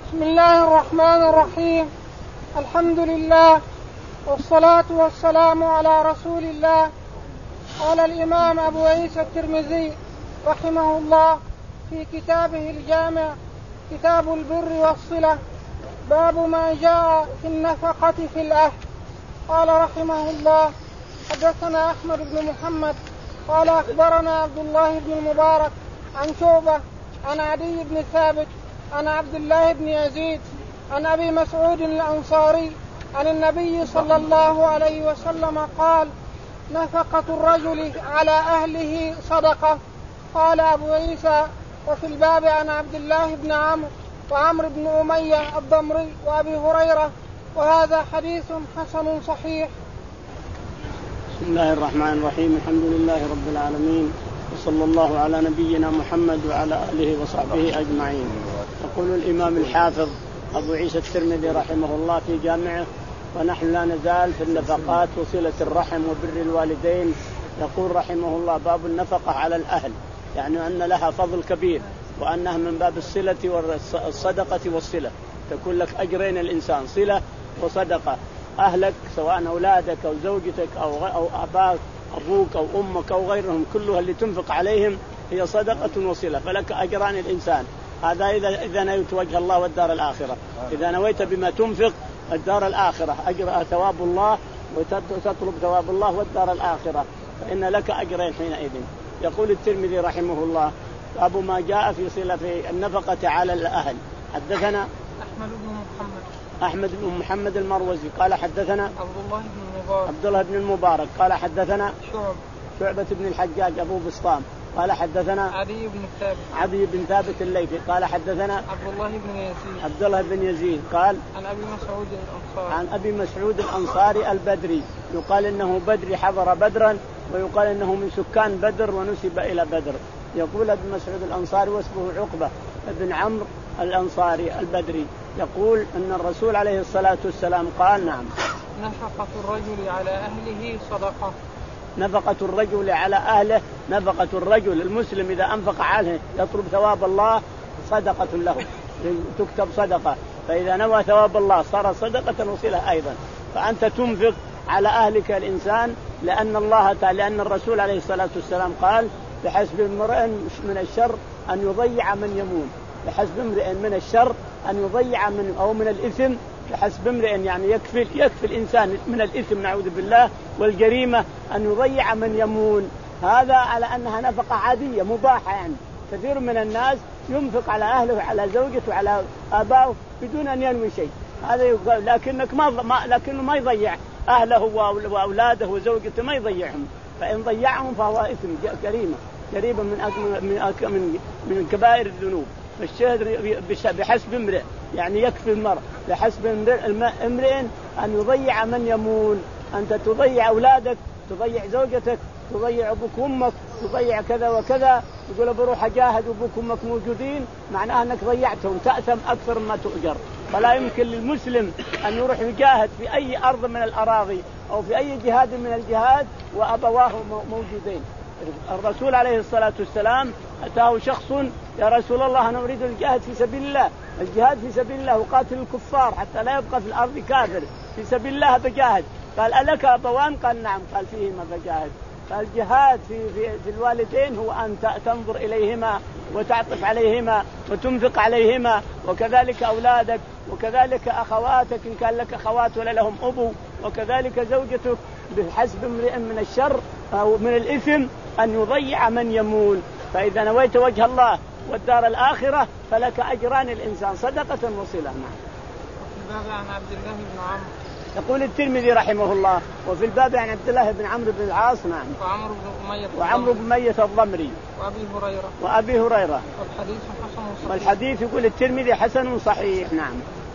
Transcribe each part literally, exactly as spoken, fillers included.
بسم الله الرحمن الرحيم. الحمد لله والصلاة والسلام على رسول الله. قال الإمام أبو عيسى الترمذي رحمه الله في كتابه الجامع كتاب البر والصلة باب ما جاء في النفقة في الأهل. قال رحمه الله حدثنا أحمد بن محمد قال أخبرنا عبد الله بن المبارك عن شعبة عن عدي بن ثابت عن عبد الله بن يزيد عن أبي مسعود الأنصاري عن النبي صلى الله عليه وسلم قال نفقة الرجل على أهله صدقة. قال أبو عيسى وفي الباب عن عبد الله بن عمرو وعمرو بن أمية الضمري وأبي هريرة وهذا حديث حسن صحيح. بسم الله الرحمن الرحيم. الحمد لله رب العالمين وصلى الله على نبينا محمد وعلى آله وصحبه أجمعين. يقول الإمام الحافظ أبو عيسى الترمذي رحمه الله في جامعه ونحن لا نزال في النفقات وصلة الرحم وبر الوالدين. يقول رحمه الله باب النفقة على الأهل، يعني أن لها فضل كبير وأنها من باب الصلة والصدقة والصلة، تكون لك أجرين الإنسان صلة وصدقة. أهلك سواء أولادك أو زوجتك أو أو أباك أبوك أو أمك أو غيرهم كلها اللي تنفق عليهم هي صدقة وصلة، فلك أجران الإنسان. هذا إذا إذا نويت وجه الله والدار الآخرة. إذا نويت بما تنفق الدار الآخرة أجر ثواب الله وتطلب ثواب الله والدار الآخرة، فإن لك أجرين حينئذ. يقول الترمذي رحمه الله أبو ما جاء في صلة في النفقة على الأهل. حدثنا أحمد بن محمد أحمد بن محمد المروزي قال حدثنا عبد الله بن المبارك عبد الله بن المبارك قال حدثنا شعب شعبة بن الحجاج أبو بسطام قال حدثنا عدي بن ثابت عدي بن ثابت الليثي قال حدثنا عبد الله بن يزيد عبد الله بن يزيد قال عن أبي مسعود الأنصاري عن أبي مسعود الأنصاري البدري، يقال إنه بدري حضر بدرا ويقال إنه من سكان بدر ونسب إلى بدر. يقول ابن مسعود الأنصاري واسمه عقبة بن عمرو الأنصاري البدري، يقول أن الرسول عليه الصلاة والسلام قال نعم نفقة الرجل على أهله صدقة. نفقة الرجل على أهله، نفقة الرجل المسلم إذا أنفق عليه يطلب ثواب الله صدقة له، تكتب صدقة، فإذا نوى ثواب الله صار صدقة وصلة أيضا. فأنت تنفق على أهلك الإنسان لأن الله تعالى لأن الرسول عليه الصلاة والسلام قال بحسب امرئ من الشر أن يضيع من يمون، بحسب امرئ من الشر أن يضيع من أو من الإثم، بحسب امرئ يعني يكفي يكفي الإنسان من الإثم نعوذ بالله والجريمة أن يضيع من يمون. هذا على أنها نفقة عادية مباحة، يعني كثير من الناس ينفق على أهله وعلى زوجته وعلى آبائه بدون أن ينوي شيء، هذا يقال لكنك ما ما لكنه ما يضيع أهله وأولاده وزوجته، ما يضيعهم، فإن ضيعهم فهو إثم جريمة جريمة من من من من كبائر الذنوب. فالشهد بحسب امرئ يعني يكفي المرء، بحسب امرئ أن يضيع من يمون. أنت تضيع أولادك، تضيع زوجتك، تضيع أبوك وأمك، تضيع كذا وكذا، يقول بروح أجاهد وأبوك وأمك موجودين، معناها أنك ضيعتهم، تأثم أكثر ما تؤجر. فلا يمكن للمسلم أن يروح يجاهد في أي أرض من الأراضي أو في أي جهاد من الجهاد وأبواه موجودين. الرسول عليه الصلاة والسلام أتاه شخص يا رسول الله أنا أريد الجهاد في سبيل الله، الجهاد في سبيل الله وقاتل الكفار حتى لا يبقى في الأرض كافر، في سبيل الله بجاهد. قال ألك أبوان؟ قال نعم. قال فيهما بجاهد. فالجهاد في, في, في الوالدين هو أن تنظر إليهما وتعطف عليهما وتنفق عليهما، وكذلك أولادك، وكذلك أخواتك إن كان لك أخوات ولا لهم أبو، وكذلك زوجتك، بحسب امرئ من الشر أو من الإثم أن يضيع من يمون. فإذا نويت وجه الله والدار الآخرة فلك أجران الإنسان صدقة وصلة. نعم. وفي الباب عن عبد الله بن عمرو يقول الترمذي رحمه الله وفي الباب عن عبد الله بن عمرو بن العاص نعم وعمرو بن أمية وعمرو بن أمية الضمري وأبي هريرة وأبي هريرة والحديث حسن صحيح. والحديث يقول الترمذي حسن صحيح. نعم.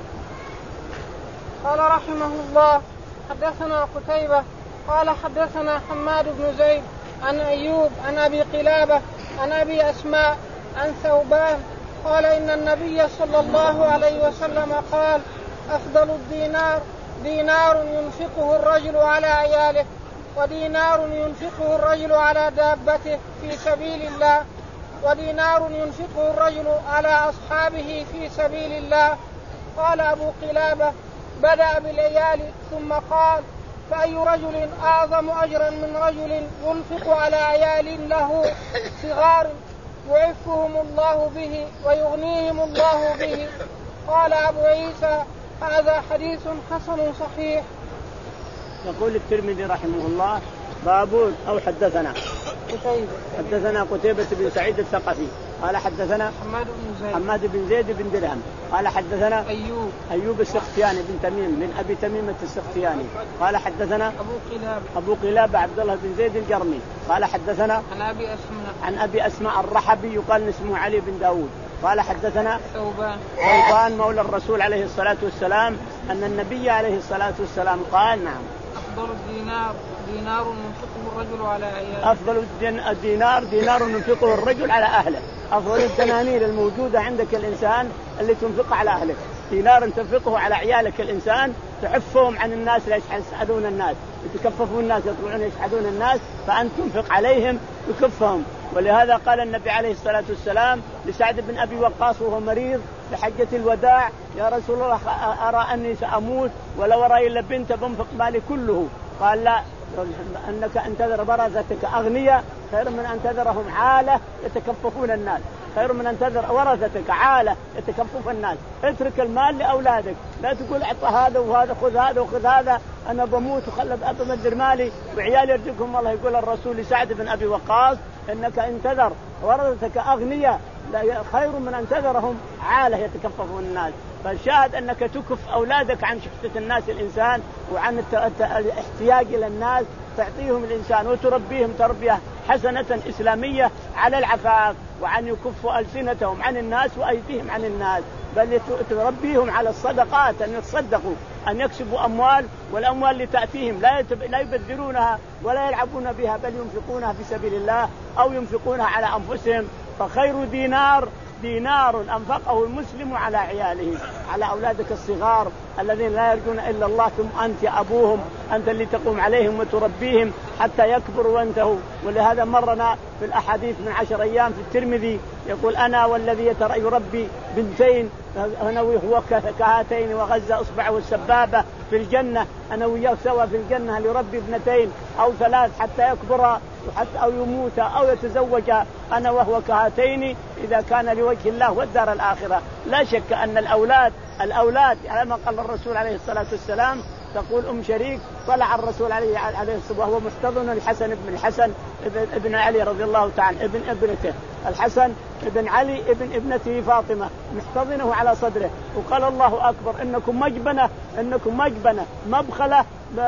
قال رحمه الله حدثنا قتيبة قال حدثنا حماد بن زيد عن أيوب عن أبي قلابة عن أبي أسماء عن ثوبان قال إن النبي صلى الله عليه وسلم قال أفضل الدينار دينار ينفقه الرجل على عياله، ودينار ينفقه الرجل على دابته في سبيل الله، ودينار ينفقه الرجل على أصحابه في سبيل الله، قال أبو قلابة: بدأ بالعيال ثم قال: فأي رجل أعظم أجرا من رجل ينفق على عيال له صغار يعفهم الله به ويغنيهم الله به. قال أبو عيسى: هذا حديث حسن صحيح. يقول الترمذي رحمه الله: باب أو حدثنا قتيبة حدثنا قتيبة بن سعيد الثقفي قال حدثنا حماد بن زيد حماد بن زيد بن درهم قال حدثنا أيوب أيوب السختياني بن تميم من أبي تميمة السختياني قال حدثنا أبو قلابة أبو قلابة عبد الله بن زيد الجرمي قال حدثنا عن أبي أسماء عن أبي أسماء الرحبي يقال اسمه علي بن داود قال حدثنا ثوبان ثوبان مولى الرسول عليه الصلاة والسلام أن النبي عليه الصلاة والسلام قال: نعم، أفضل الدينار دينار ينفقه الرجل على عياله. أفضل الدينار دينار ينفقه الرجل على أهله. أفضل الدنانير الموجودة عندك الإنسان اللي تنفق على أهلك. دينار تنفقه على عيالك الإنسان تحفهم عن الناس لا يسعدون الناس، يتكففون الناس، يطلعون يسعدون الناس، فأنت تنفق عليهم تكفهم. ولهذا قال النبي عليه الصلاة والسلام لسعد بن أبي وقاص وهو مريض لحجة الوداع: يا رسول الله أرى أني سأموت ولا وراي إلا بنت بنفق مالي كله. قال: لا، أنك أن تذر ورثتك أغنياء خير من أن تذرهم عالة يتكففون الناس، خير من أن تذر ورثتك عالة يتكفف الناس. اترك المال لأولادك، لا تقول أعطى هذا وهذا، خذ هذا وخذ هذا، أنا بموت وخلب أبا مدر مالي وعيالي يرزقهم الله. يقول الرسول لسعد بن أبي وقاص: إنك إن تذر ورثتك أغنياء خير من أن تذرهم عالة يتكففون الناس. فالشاهد أنك تكف أولادك عن شحتة الناس الإنسان وعن الاحتياج إلى الناس، تعطيهم الإنسان وتربيهم تربية حسنة إسلامية على العفاف، وعن يكفوا ألسنتهم عن الناس وأيديهم عن الناس، بل تربيهم على الصدقات، أن يتصدقوا، أن يكسبوا أموال، والأموال اللي تأتيهم لا يبذرونها ولا يلعبون بها، بل ينفقونها في سبيل الله أو ينفقونها على أنفسهم. فخير دينار دينار أنفقه المسلم على عياله، على أولادك الصغار الذين لا يرجون إلا الله، ثم أنت أبوهم، أنت اللي تقوم عليهم وتربيهم حتى يكبروا وانتهوا. ولهذا مرنا في الأحاديث من عشر أيام في الترمذي يقول: أنا والذي يربي بنتين أنا وهو كهاتين وغزة أصبعه السبابة في الجنة، أنا وياه سوا في الجنة، ليربي ابنتين أو ثلاث حتى يكبرا وحتى أو يموتا أو يتزوجا، أنا وهو كهاتين إذا كان لوجه الله والدار الآخرة. لا شك أن الأولاد الأولاد على ما قال الرسول عليه الصلاة والسلام. تقول أم شريك: طلع الرسول عليه عليه الصلاة وهو محتضن الحسن ابن الحسن ابن, ابن علي رضي الله تعالى ابن ابنته الحسن ابن علي ابن ابنته فاطمة، محتضنه على صدره، وقال: الله أكبر، إنكم مجبنة إنكم مجبنة مبخلة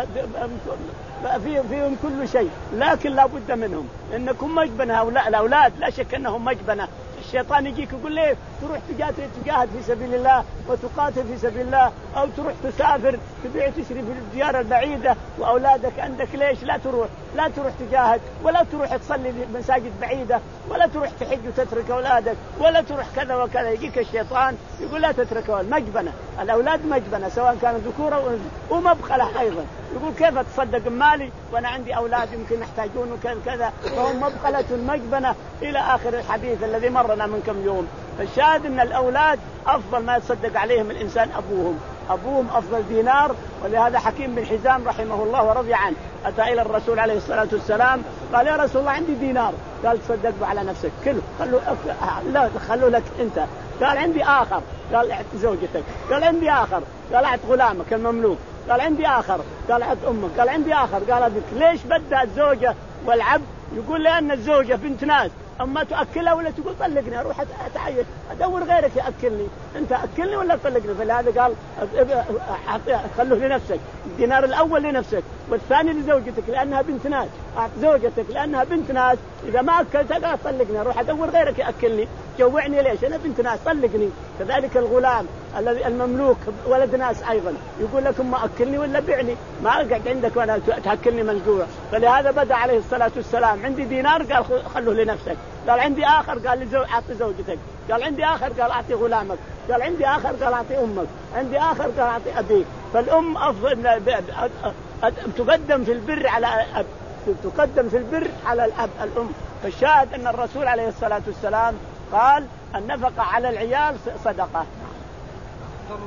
في فيهم كل شيء، لكن لا بد منهم، إنكم مجبنة. الأولاد لا شك أنهم مجبنة. الشيطان يجيك يقول ليه تروح تجاهد في سبيل الله وتقاتل في سبيل الله، أو تروح تسافر تبيع تشري في الديار البعيدة وأولادك عندك، ليش لا تروح لا تروح تجاهد، ولا تروح تصلي في مساجد بعيدة، ولا تروح تحج وتترك أولادك، ولا تروح كذا وكذا. يجيك الشيطان يقول لا تترك المجبنة. الأولاد مجبنة سواء كانوا ذكورا ومبخلة أيضا. يقول: كيف تصدق مالي وأنا عندي أولاد يمكن يحتاجون وكذا كذا، فهم مبخلة مجبنة إلى آخر الحديث الذي مرنا من كم يوم. فالشاهد أن الأولاد أفضل ما يتصدق عليهم الإنسان أبوهم أبوهم أفضل دينار. ولهذا حكيم بن حزام رحمه الله ورضي عنه أتى إلى الرسول عليه الصلاة والسلام قال: يا رسول الله عندي دينار. قال: تصدق على نفسك كله، خلوا لا خلوا لك أنت. قال: عندي آخر. قال: اعط زوجتك. قال: عندي آخر. قال: اعط غلامك المملوك. قال: عندي آخر. قال: اعط أمك. قال: عندي آخر. قال: أبيك. ليش بدأ الزوجة والعبد؟ يقول: لأن الزوجة بنت ناس، أما تأكلها ولا تقول طلقني، أروح أتعيش أدور غيرك يأكلني، أنت أكلني ولا طلقني. فلهذا قال: خلوه لنفسك، الدينار الأول لنفسك والثاني لزوجتك لأنها بنت ناس، أعط زوجتك لأنها بنت ناس، إذا ما أكلتها قال طلقني، أروح أدور غيرك يأكلني، جوعني ليش، أنا بنت ناس طلقني. كذلك الغلام الذي المملوك ولد ناس أيضا، يقول لكم ما أكلني ولا بعني، ما أقعد عندك وأنا تأكلني من جوع. فلهذا بدأ عليه الصلاة والسلام: عندي دينار. قال: خلوه لنفسك. قال: عندي آخر. قال: لزوج أعطي زوجتك. قال: عندي آخر. قال: أعطي غلامك. قال: عندي آخر. قال: أعطي أمك. عندي آخر. قال: أعطي أبيك. فالأم أفضل من الأب، تقدم في البر على الأب، تقدم في البر على الأب الأم. فالشاهد أن الرسول عليه الصلاة والسلام قال: النفقة على العيال صدقة. أفضل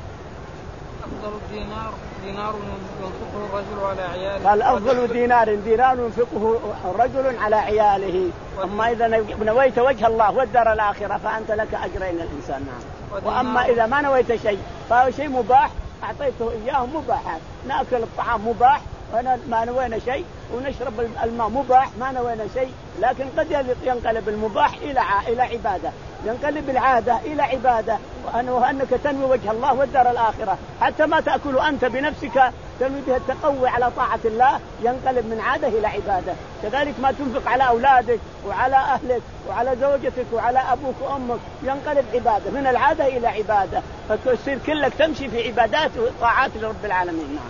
أفضل الدينار دينار ينفقه الرجل على عياله. قال أفضل دينار دينار ينفقه رجل على عياله. أما إذا نويت وجه الله والدار الآخرة فأنت لك أجرين الإنسان. نعم. وأما إذا ما نويت شيء فهو شيء مباح أعطيته إياه مباحات. نأكل الطعام مباح وأنا ما نوينا شيء، ونشرب الماء مباح ما نوينا شيء، لكن قد ينقلب المباح إلى إلى عبادة، ينقلب العادة إلى عبادة، وأنك تنوي وجه الله والدار الآخرة. حتى ما تأكل أنت بنفسك تنوي بها التقوي على طاعة الله ينقلب من عادة إلى عبادة. كذلك ما تنفق على أولادك وعلى أهلك وعلى زوجتك وعلى أبوك وأمك ينقلب عبادة، من العادة إلى عبادة، فتصير كلك تمشي في عبادات وطاعات لرب العالمين. نعم.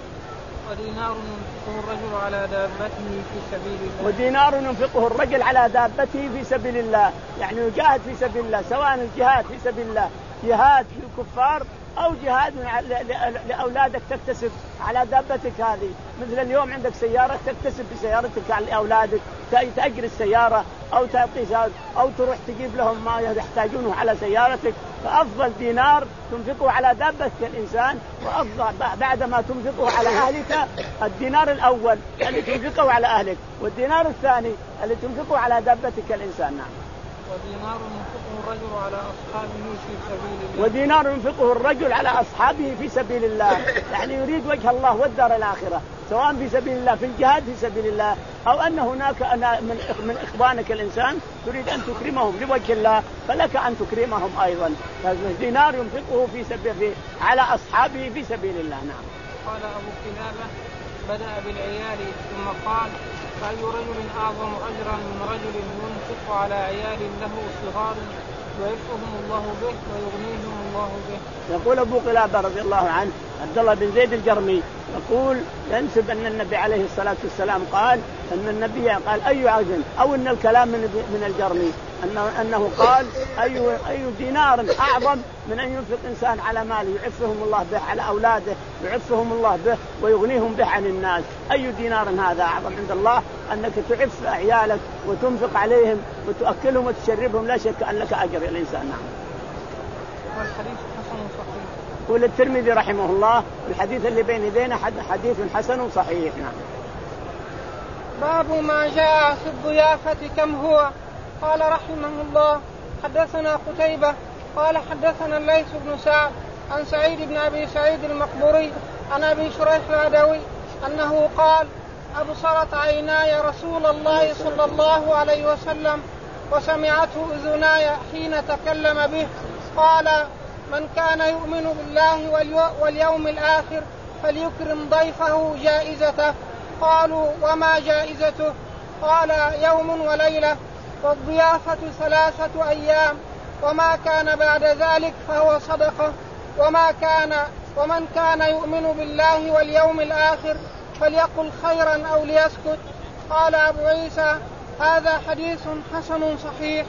ودينار ينفقه الرجل على دابته في سبيل الله. ودينار ينفقه الرجل على دابته في سبيل الله، يعني يجاهد في سبيل الله، سواء الجهاد في سبيل الله جهاد في الكفار أو جهاد لأولادك تكتسب على دابتك هذه. مثل اليوم عندك سيارة تكتسب بسيارتك على أولادك، تأجر السيارة أو تعطي أو تروح تجيب لهم ما يحتاجونه على سيارتك. فأفضل دينار تنفقه على دابتك الإنسان، وأفضل بعد ما تنفقه على أهلك الدينار الأول اللي تنفقه على أهلك، والدينار الثاني اللي تنفقه على دابتك الإنسان. نعم. ودينار ينفقه الرجل على أصحابه في سبيل الله. ودينار ينفقه الرجل على أصحابه في سبيل الله، يعني يريد وجه الله والدار الآخرة، سواء في سبيل الله في الجهاد في سبيل الله، أو أن هناك من من إخوانك الإنسان تريد أن تكرمهم لوجه الله فلك أن تكرمهم أيضا. فالدينار ينفقه في سبيل على أصحابه في سبيل الله. نعم. قال أبو كلابة بدأ بالعيال ثم قال فأي رجل أعظم أجرا من رجل ينفق على عيال له صغار ويرفعهم الله به ويغنيهم الله به. يقول أبو قلابة رضي الله عنه عبد الله بن زيد الجرمي يقول ينسب أن النبي عليه الصلاة والسلام قال أن النبي قال أي عجل، أو أن الكلام من من الجرمي أنه أنه قال أي أي دينار أعظم من أن ينفق إنسان على ماله يعفهم الله به، على أولاده يعفهم الله به ويغنيهم به عن الناس. أي دينار هذا أعظم عند الله أنك تعف عيالك وتنفق عليهم وتأكلهم وتشربهم، لا شك أن لك أجر الإنسان. نعم. والحديث حسن صحيح. يقول الترمذي رحمه الله الحديث اللي بين يدينا حديث حسن صحيح. نعم. باب ما جاء في الضيافة كم هو. قال رحمه الله حدثنا قتيبة قال حدثنا الليث بن سعد عن سعيد بن أبي سعيد المقبوري عن أبي شريح العدوي أنه قال أبصرت عيناي رسول الله صلى الله عليه وسلم وسمعته أذناي حين تكلم به قال من كان يؤمن بالله واليوم الآخر فليكرم ضيفه جائزته. قالوا وما جائزته؟ قال يوم وليلة والضيافة ثلاثة أيام وما كان بعد ذلك فهو صدقة وما كان ومن كان يؤمن بالله واليوم الآخر فليقل خيرا أو ليسكت. قال أبو عيسى هذا حديث حسن صحيح.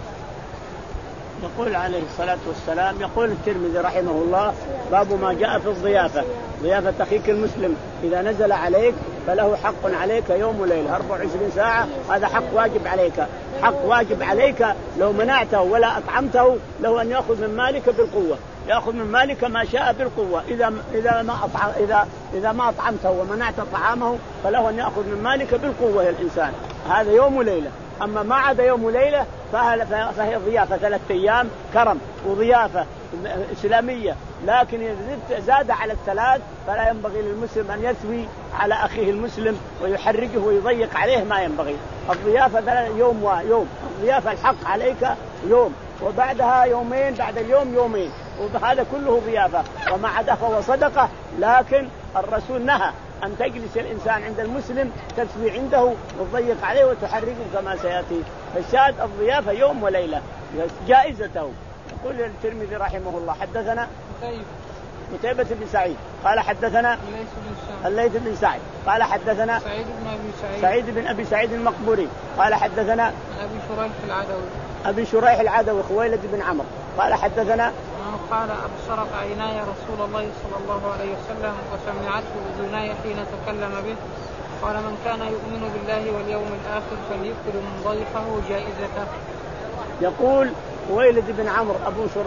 يقول عليه الصلاة والسلام يقول الترمذي رحمه الله باب ما جاء في الضيافة. ضيافة أخيك المسلم إذا نزل عليك فله حق عليك يوم وليلة أربع وعشرين ساعة، هذا حق واجب عليك، حق واجب عليك. لو منعته ولا أطعمته له أن يأخذ من مالك بالقوة، يأخذ من مالك ما شاء بالقوة. إذا إذا ما أطعم إذا إذا ما أطعمته ومنعت طعامه فله أن يأخذ من مالك بالقوة يا الإنسان. هذا يوم وليلة. أما ما عدا يوم وليلة فهي ضيافة ثلاثة أيام كرم وضيافة إسلامية، لكن إذا زاد على الثلاث فلا ينبغي للمسلم أن يثوي على أخيه المسلم ويحرجه ويضيق عليه، ما ينبغي. الضيافة يوم ويوم، الضيافة الحق عليك يوم وبعدها يومين، بعد اليوم يومين، وهذا كله ضيافة. وما عدا فهو صدقة، لكن الرسول نهى أن تجلس الإنسان عند المسلم تسوي عنده وتضيق عليه وتحرجه كما سيأتي. فالشاهد الضيافة يوم وليلة جائزته. يقول الترمذي رحمه الله حدثنا قتيبة بن سعيد قال حدثنا الليث بن سعد قال حدثنا سعيد بن أبي سعيد سعيد بن أبي سعيد المقبوري قال حدثنا أبي شريح العدوي أبي شريح العدوي خويلد بن عمرو قال حدثنا قال أبصرت عيناي رسول الله صلى الله عليه وسلم وسمعته أذناي حين تكلم به قال من كان يؤمن بالله واليوم الآخر فليكرم ضيفه جائزته. يقول خويلد بن عمرو أبو شريح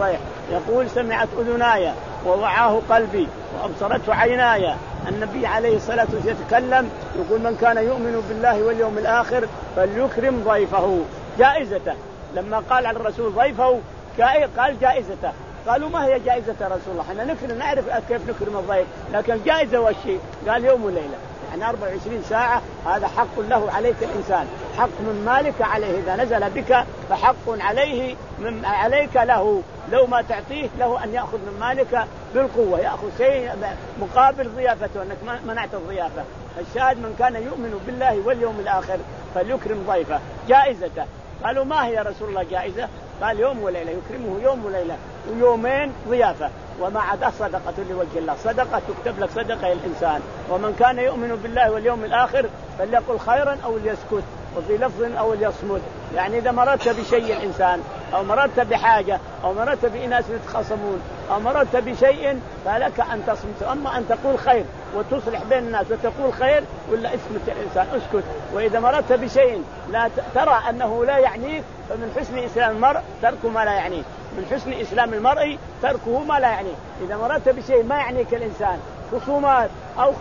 يقول سمعت أذناي ووعاه قلبي وأبصرته عيناي. النبي عليه الصلاة والسلام يتكلم يقول من كان يؤمن بالله واليوم الآخر فليكرم ضيفه جائزته. لما قال على الرسول ضيفه قال جائزته. قالوا ما هي جائزة يا رسول الله؟ احنا نكرم نعرف كيف نكرم الضيف، لكن جائزة والشيء قال يوم وليلة يعني أربع وعشرين ساعة. هذا حق له عليك الإنسان، حق من مالك عليه إذا نزل بك فحق عليه من عليك له. لو ما تعطيه له أن يأخذ من مالك بالقوة، يأخذ شيء مقابل ضيافته أنك منعت الضيافة. الشاهد من كان يؤمن بالله واليوم الآخر فليكرم ضيفه جائزته. قالوا ما هي يا رسول الله جائزة؟ قال يوم وليلة، يكرمه يوم وليلة ويومين ضيافة. وما عدا صدقة لوجه الله، صدقة تكتب لك صدقة الإنسان. ومن كان يؤمن بالله واليوم الآخر فليقل خيرا أو ليسكت، وفي لفظ أو ليصمت. يعني إذا مررت بشيء الإنسان أو مررت بحاجة أو مررت بناس يتخاصمون أو مررت بشيء فلك أن تصمت. أما أن تقول خير وتصلح بين الناس وتقول خير ولا اسمت الإنسان اسكت. وإذا مررت بشيء لا ترى أنه لا يعنيك فمن حسن إسلام المرء ترك ما لا يعنيه. من حسن إسلام المرء تركه ما لا يعنيه. إذا مررت بشيء ما يعنيك الإنسان خصومات أو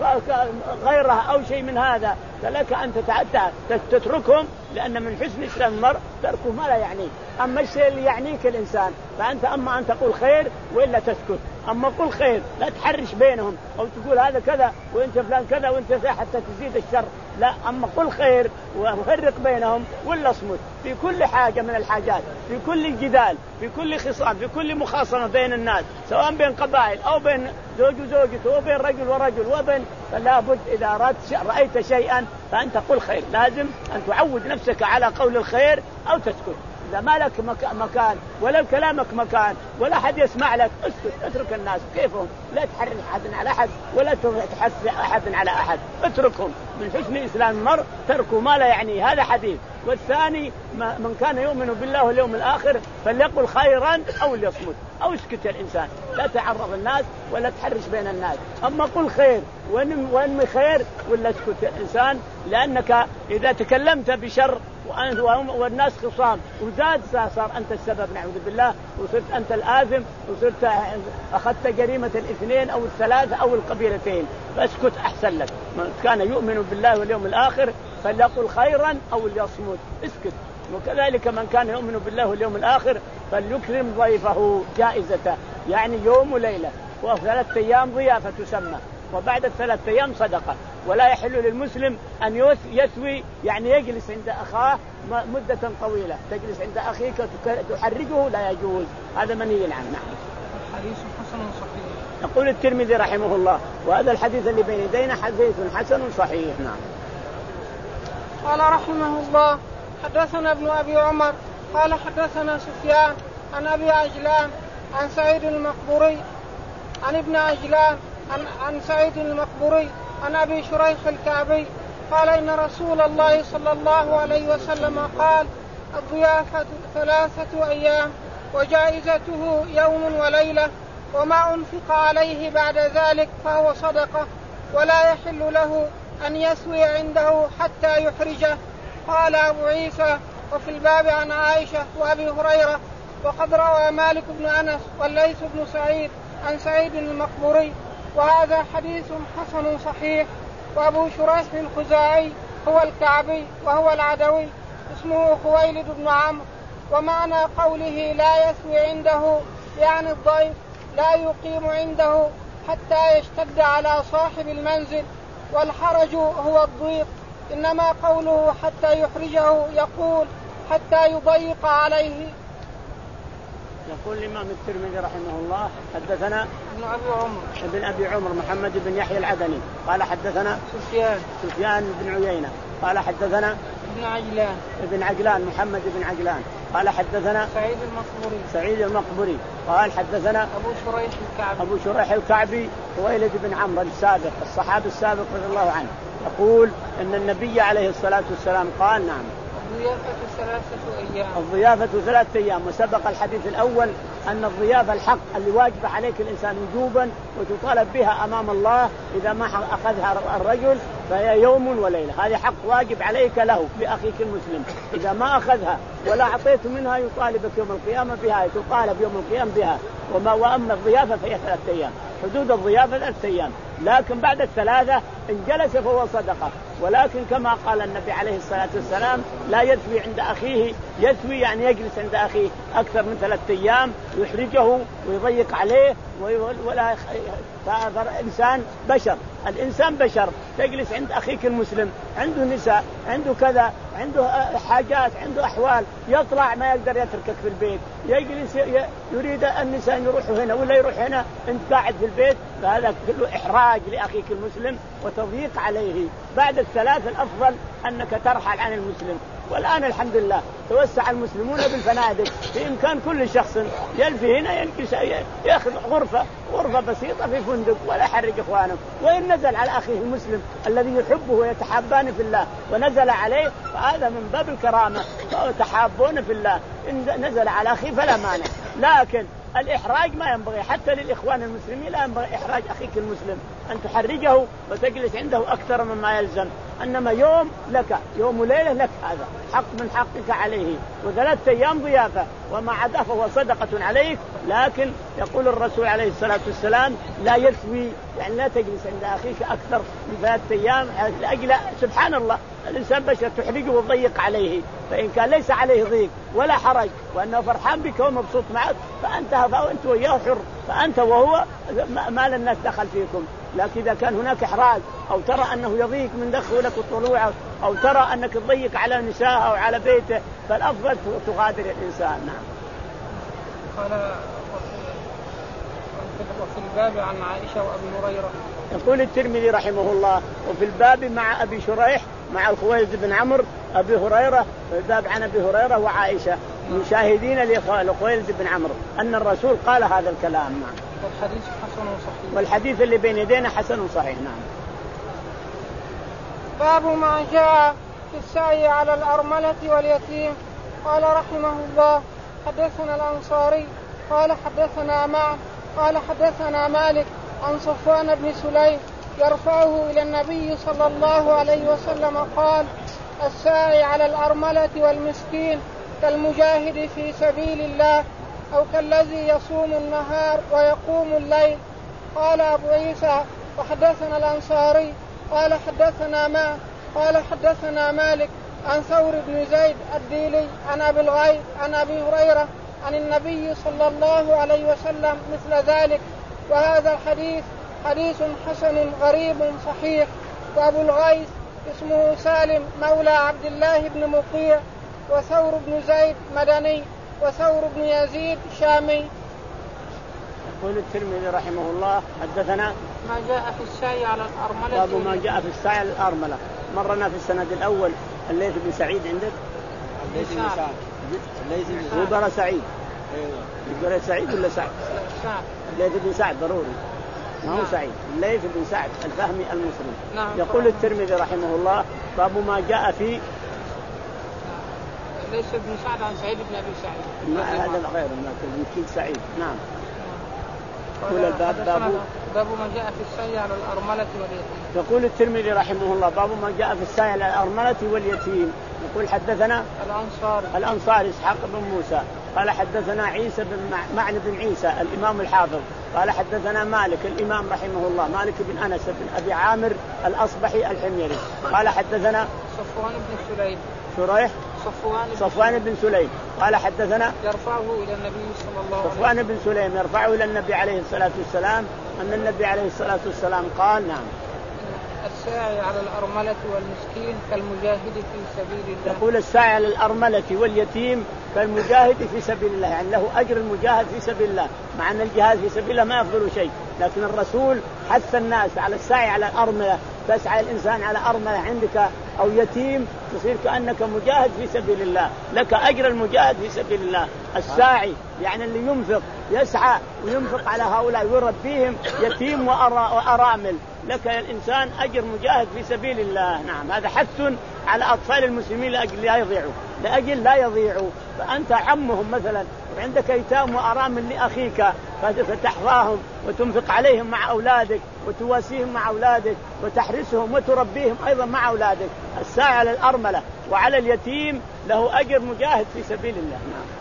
غيرها أو شيء من هذا فلك أن تتركهم، لأن من حسن إسلام المرء تركه ما لا يعنيه. أما الشيء اللي يعنيك الإنسان فأنت أما أن تقول خير وإلا تسكت. أما قل خير لا تحرش بينهم أو تقول هذا كذا وإنت فلان كذا وإنت ذا حتى تزيد الشر، لا. أما قل خير وفرق بينهم ولا اصمت في كل حاجة من الحاجات، في كل جدال، في كل خصام، في كل مخاصمة بين الناس سواء بين قبائل أو بين زوج وزوجته وبين رجل ورجل وبين، فلا بد إذا رأيت شيئا فأنت قل خير. لازم أن تعود نفسك على قول الخير أو تسكت. إذا ما لك مكان ولا كلامك مكان ولا أحد يسمع لك اسكت، اترك الناس كيفهم، لا تحرج أحد على أحد ولا تحث أحد على أحد، اتركهم. من حسن إسلام المرء تركوا ما لا يعنيه. هذا حديث. والثاني من كان يؤمن بالله واليوم الآخر فليقل خيرا أو ليصمت أو اسكت الإنسان، لا تعرض الناس ولا تحرش بين الناس. أما قل خير وانمي خير ولا اسكت الإنسان، لأنك إذا تكلمت بشر والناس خصام وزاد صار أنت السبب نعوذ بالله، وصرت أنت الآثم وصرت أخذت جريمة الاثنين أو الثلاثة أو القبيلتين. فاسكت أحسن لك. من كان يؤمن بالله واليوم الآخر فليقل خيرا أو ليصمت، اسكت. وكذلك من كان يؤمن بالله واليوم الآخر فليكرم ضيفه جائزته، يعني يوم وليلة وثلاث أيام ضيافة تسمى، وبعد الثلاث أيام صدقة. ولا يحل للمسلم أن يسوي يعني يجلس عند أخاه مدة طويلة. تجلس عند أخيك تحرجه لا يجوز، هذا منهي عنه. نعم. حديث حسن صحيح. يقول الترمذي رحمه الله وهذا الحديث اللي بين يدينا حديث حسن صحيح. نعم. قال رحمه الله حدثنا ابن أبي عمر قال حدثنا سفيان عن أبي عجلان عن سعيد المقبوري عن ابن عجلان عن, عن سعيد المقبوري عن أبي شريح الكعبي قال إن رسول الله صلى الله عليه وسلم قال الضيافة ثلاثة أيام وجائزته يوم وليلة، وما أنفق عليه بعد ذلك فهو صدقة، ولا يحل له أن يسوي عنده حتى يحرجه. قال أبو عيسى وفي الباب عن عائشة وأبي هريرة. وقد روى مالك بن أنس والليث بن سعيد عن سعيد المقبوري وهذا حديث حسن صحيح. وأبو شريح الخزاعي هو الكعبي وهو العدوي اسمه خويلد بن عمرو. ومعنى قوله لا يسوي عنده يعني الضيف لا يقيم عنده حتى يشتد على صاحب المنزل، والحرج هو الضيق. إنما قوله حتى يحرجه يقول حتى يضيق عليه. يقول الإمام الترمذي رحمه الله حدثنا ابن أبي عمر ابن أبي عمر محمد بن يحيى العدني قال حدثنا سفيان سفيان بن عيينة قال حدثنا ابن عجلان ابن عجلان محمد بن عجلان قال حدثنا سعيد المقبوري سعيد المقبوري قال حدثنا أبو شريح الكعبي أبو شريح الكعبي خويلد بن عمرو السابق الصحابي السابق رضي الله عنه يقول أن النبي عليه الصلاة والسلام قال نعم الضيافة ثلاثة أيام. الضيافة ثلاثة أيام. وسبق الحديث الأول أن الضيافة الحق اللي واجب عليك الإنسان وجوبا وتطالب بها أمام الله إذا ما أخذها الرجل فهي يوم وليلة. هذه حق واجب عليك له لأخيك المسلم، إذا ما أخذها ولا أعطيته منها يطالبك يوم القيامة بها، تطالب يوم القيامة بها. وما وأما الضيافة فهي ثلاثة أيام، حدود الضيافة ثلاثة أيام، لكن بعد الثلاثة إن جلس فهو صدقة. ولكن كما قال النبي عليه الصلاة والسلام لا يثوي عند أخيه، يثوي يعني يجلس عند أخيه أكثر من ثلاثة أيام يحرجه ويضيق عليه ولا إنسان بشر. الإنسان بشر، تجلس عند أخيك المسلم عنده نساء، عنده كذا، عنده حاجات، عنده أحوال، يطلع ما يقدر يتركك في البيت، يجلس يريد النساء يروحوا هنا ولا يروح هنا، أنت قاعد في البيت، فهذا كله إحراج لأخيك المسلم وتضييق عليه. بعد الثلاث الأفضل أنك ترحل عن المسلم. والآن الحمد لله توسع المسلمون بالفنادق، في إمكان كل شخص يلفي هنا يلقي يأخذ غرفة غرفة بسيطة في فندق ولا يحرج إخوانه. وإن نزل على أخيه المسلم الذي يحبه ويتحابان في الله ونزل عليه فهذا من باب الكرامة، تحابون في الله، إن نزل على أخيه فلا مانع. لكن الإحراج ما ينبغي حتى للإخوان المسلمين، لا ينبغي إحراج أخيك المسلم أن تحرجه وتجلس عنده أكثر مما يلزم. إنما يوم لك، يوم وليلة لك، هذا حق من حقك عليه، وثلاثة أيام ضيافة، وما عدا فهو صدقة عليك. لكن يقول الرسول عليه الصلاة والسلام لا يثوي، يعني لا تجلس عند أخيك أكثر من ثلاثة أيام لأجل سبحان الله الإنسان بشر تحرجه وتضيق عليه. فإن كان ليس عليه ضيق ولا حرج وأنه فرحان بك ومبسوط معك فأنت فأنت وياه حر، فأنت وهو ما للناس دخل فيكم. لكن إذا كان هناك إحراج أو ترى أنه يضيق من دخولك وطلوعك أو ترى أنك تضيق على النساء أو على بيته فالأفضل تغادر الإنسان. نعم. قال وفي الباب عن عائشة وأبي هريرة. يقول الترمذي رحمه الله وفي الباب مع أبي شريح مع الخويلد بن عمرو أبي هريرة، الباب عن أبي هريرة وعائشة مشاهدين لخويلد بن عمرو أن الرسول قال هذا الكلام. نعم. والحديث حسن صحيح. والحديث اللي بين يدينا حسن صحيح. نعم. باب ما جاء في السعي على الأرملة واليتيم. قال رحمه الله حدثنا الأنصاري قال حدثنا معن قال حدثنا مالك عن صفوان بن سليم يرفعه إلى النبي صلى الله عليه وسلم قال الساعي على الأرملة والمسكين كالمجاهد في سبيل الله أو كالذي يصوم النهار ويقوم الليل. قال أبو عيسى وحدثنا الأنصاري قال حدثنا ما قال حدثنا مالك عن ثور بن زيد الديلي عن أبي الغيث عن أبي هريرة عن النبي صلى الله عليه وسلم مثل ذلك. وهذا الحديث حديث حسن غريب صحيح. وأبو الغيث اسمه سالم مولى عبد الله بن مطيع، وثور بن زيد مدني، وثور بن يزيد شامي. يقول الترمذي رحمه الله حدثنا ما جاء في السعي على الأرملة. باب ما جاء في السعي على الأرملة. مرنا في السند الأول الليث بن سعيد عندك؟ الليث بن سعد. الليث بن سعد سعيد. يقول سعيد ولا سعد؟ سعد. الليث بن سعد ضروري. ما هو سعيد، الليث بن سعد الفهمي المصري. نعم. يقول الترمذي رحمه الله باب ما جاء في ليس بن سعد عن سعيد بن أبي سعيد. ما هذا غير ما كيد سعيد. نعم. يقول الباب باب باب ما جاء في السعي على الأرملة واليتيم. يقول الترمذي رحمه الله باب ما جاء في السعي على الأرملة واليتيم. يقول حدثنا الأنصاري الأنصاري إسحاق بن موسى قال حدثنا عيسى بن معن بن عيسى الإمام الحافظ قال حدثنا مالك الإمام رحمه الله مالك بن أنس بن أبي عامر الأصبحي الحميري قال حدثنا صفوان بن سليم شريح صفوان, صفوان بن سليم قال حدثنا يرفعه إلى النبي صلى الله عليه وسلم. صفوان بن سليم يرفعه إلى النبي عليه الصلاة والسلام أن النبي عليه الصلاة والسلام قال نعم الساعي على الأرملة والمسكين كالمجاهد في سبيل الله. يقول الساعي على الأرملة واليتيم كالمجاهد في سبيل الله، يعني له أجر المجاهد في سبيل الله، مع أن الجهاد في سبيل الله ما يفضل شيء، لكن الرسول حث الناس على الساعي على الأرملة. تسعى الإنسان على أرملة عندك أو يتيم تصير كأنك مجاهد في سبيل الله، لك أجر المجاهد في سبيل الله. الساعي يعني اللي ينفق يسعى وينفق على هؤلاء ويربيهم يتيم وأرامل، لك يا الإنسان أجر مجاهد في سبيل الله. نعم، هذا حث على أطفال المسلمين لأجل لا يضيعوا، لأجل لا يضيعوا. فأنت عمهم مثلا وعندك أيتام وأرامل لأخيك فتحظاهم وتنفق عليهم مع أولادك وتواسيهم مع أولادك وتحرسهم وتربيهم أيضا مع أولادك. الساعي على الأرملة وعلى اليتيم له أجر مجاهد في سبيل الله. نعم.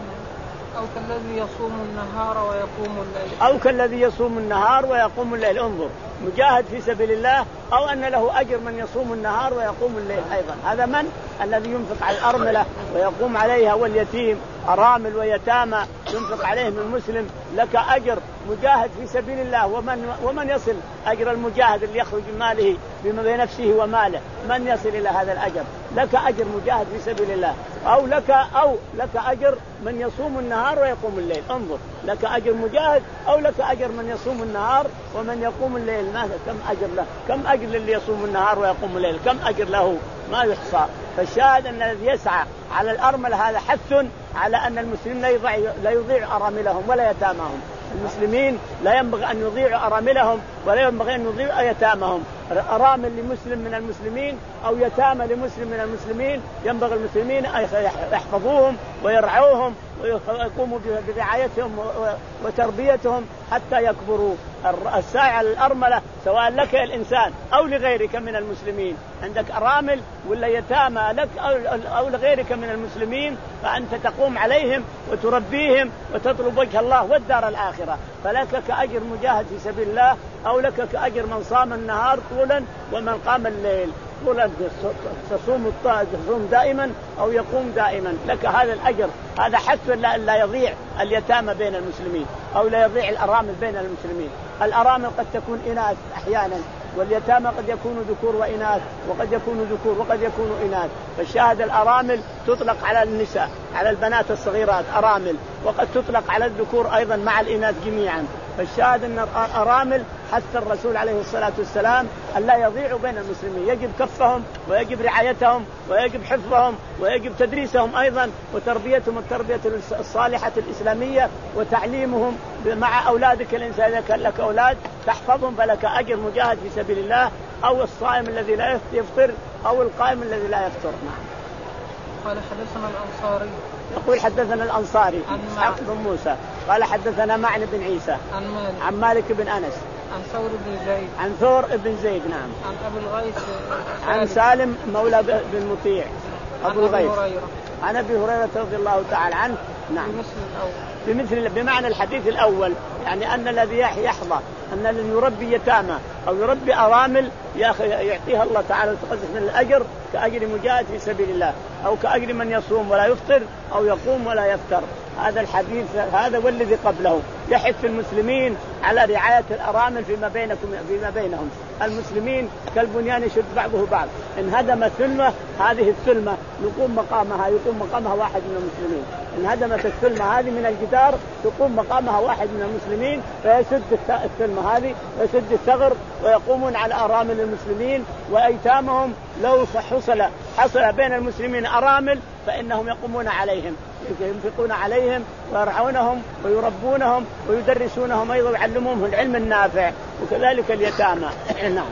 أو كالذي يصوم النهار ويقوم الليل أو كالذي يصوم النهار ويقوم الليل. انظر، مجاهد في سبيل الله، أو أن له أجر من يصوم النهار ويقوم الليل أيضا. هذا من الذي ينفق على الأرملة ويقوم عليها واليتيم، أرامل ويتامى ينفق عليهم المسلم، لك أجر مجاهد في سبيل الله. ومن ومن يصل أجر المجاهد اللي يخرج ماله بنفسه وماله، من يصل إلى هذا الأجر؟ لك أجر مجاهد في سبيل الله. أو لك أو لك أجر من يصوم النهار ويقوم الليل. انظر، لك أجر مجاهد أو لك أجر من يصوم النهار ومن يقوم الليل. ماذا كم أجر له؟ كم أجر للي يصوم النهار ويقوم الليل؟ كم أجر له؟ ما يحصى. فالشاهد أن الذي يسعى على الأرمل هذا حث على أن المسلمين لا يضيع لا يضيع أراملهم ولا يتامهم. المسلمين لا ينبغي أن يضيعوا أراملهم ولا ينبغي أن يضيعوا يتامهم. أرامل لمسلم من المسلمين أو يتامى لمسلم من المسلمين ينبغي المسلمين يحفظوهم ويرعوهم ويقوموا برعايتهم وتربيتهم حتى يكبروا. الساعي على الأرملة سواء لك الإنسان أو لغيرك من المسلمين، عندك أرامل ولا يتامى لك أو لغيرك من المسلمين، فأنت تقوم عليهم وتربيهم وتطلب وجه الله والدار الآخرة. فلك كأجر مجاهد في سبيل الله، أو لك كأجر من صام النهار طولا ومن قام الليل طولا، تصوم تصوم دائما أو يقوم دائما، لك هذا الأجر. هذا حث لا يضيع اليتامى بين المسلمين أو لا يضيع الأرامل بين المسلمين. الأرامل قد تكون إناث أحيانا، واليتامى قد يكونوا ذكور وإناث، وقد يكونوا ذكور وقد يكونوا إناث. فالشاهد الأرامل تطلق على النساء، على البنات الصغيرات أرامل، وقد تطلق على الذكور أيضا مع الإناث جميعا. فالشاهد أن الأرامل حث الرسول عليه الصلاة والسلام أن لا يضيعوا بين المسلمين، يجب كفهم ويجب رعايتهم ويجب حفظهم ويجب تدريسهم أيضا وتربيتهم التربية الصالحة الإسلامية وتعليمهم مع أولادك. الإنسان إذا كان لك أولاد تحفظهم فلك أجر مجاهد في سبيل الله، أو الصائم الذي لا يفطر أو القائم الذي لا يفطر. نعم. قال حدثنا الأنصاري يقول حدثنا الأنصاري إسحاق بن موسى قال حدثنا معن بن عيسى عن مالك, عن مالك بن أنس عن ثور بن زيد عن ثور بن زيد نعم عن أبي الغيث عن سالم مولى بن مطيع أبو الغيث عن أبي هريرة رضي الله تعالى عنه. نعم. بمثل الأول بمثل بمعنى الحديث الأول، يعني أن الذي يحظى أن الذي يربي يتامى أو يربي أرامل يعطيها الله تعالى وتقدس من الأجر كأجر مجاهد في سبيل الله، أو كأجر من يصوم ولا يفطر أو يقوم ولا يفطر. هذا الحديث هذا والذي قبله يحث المسلمين على رعاية الأرامل فيما بينكم فيما بينهم. المسلمين كالبنيان يشد بعضه بعض، إن هدم الثلمة هذه الثلمة يقوم مقامها يقوم مقامها واحد من المسلمين، إن هدمت الثلمة هذه من الجدار تقوم مقامها واحد من المسلمين فيسد الثلمة هذه ويسد الثغر ويقومون على أرامل المسلمين وأيتامهم. لو حصل حصل بين المسلمين أرامل فإنهم يقومون عليهم ينفقون عليهم ويرعونهم ويربونهم ويدرسونهم أيضا ويعلمونهم العلم النافع، وكذلك اليتامى. نعم.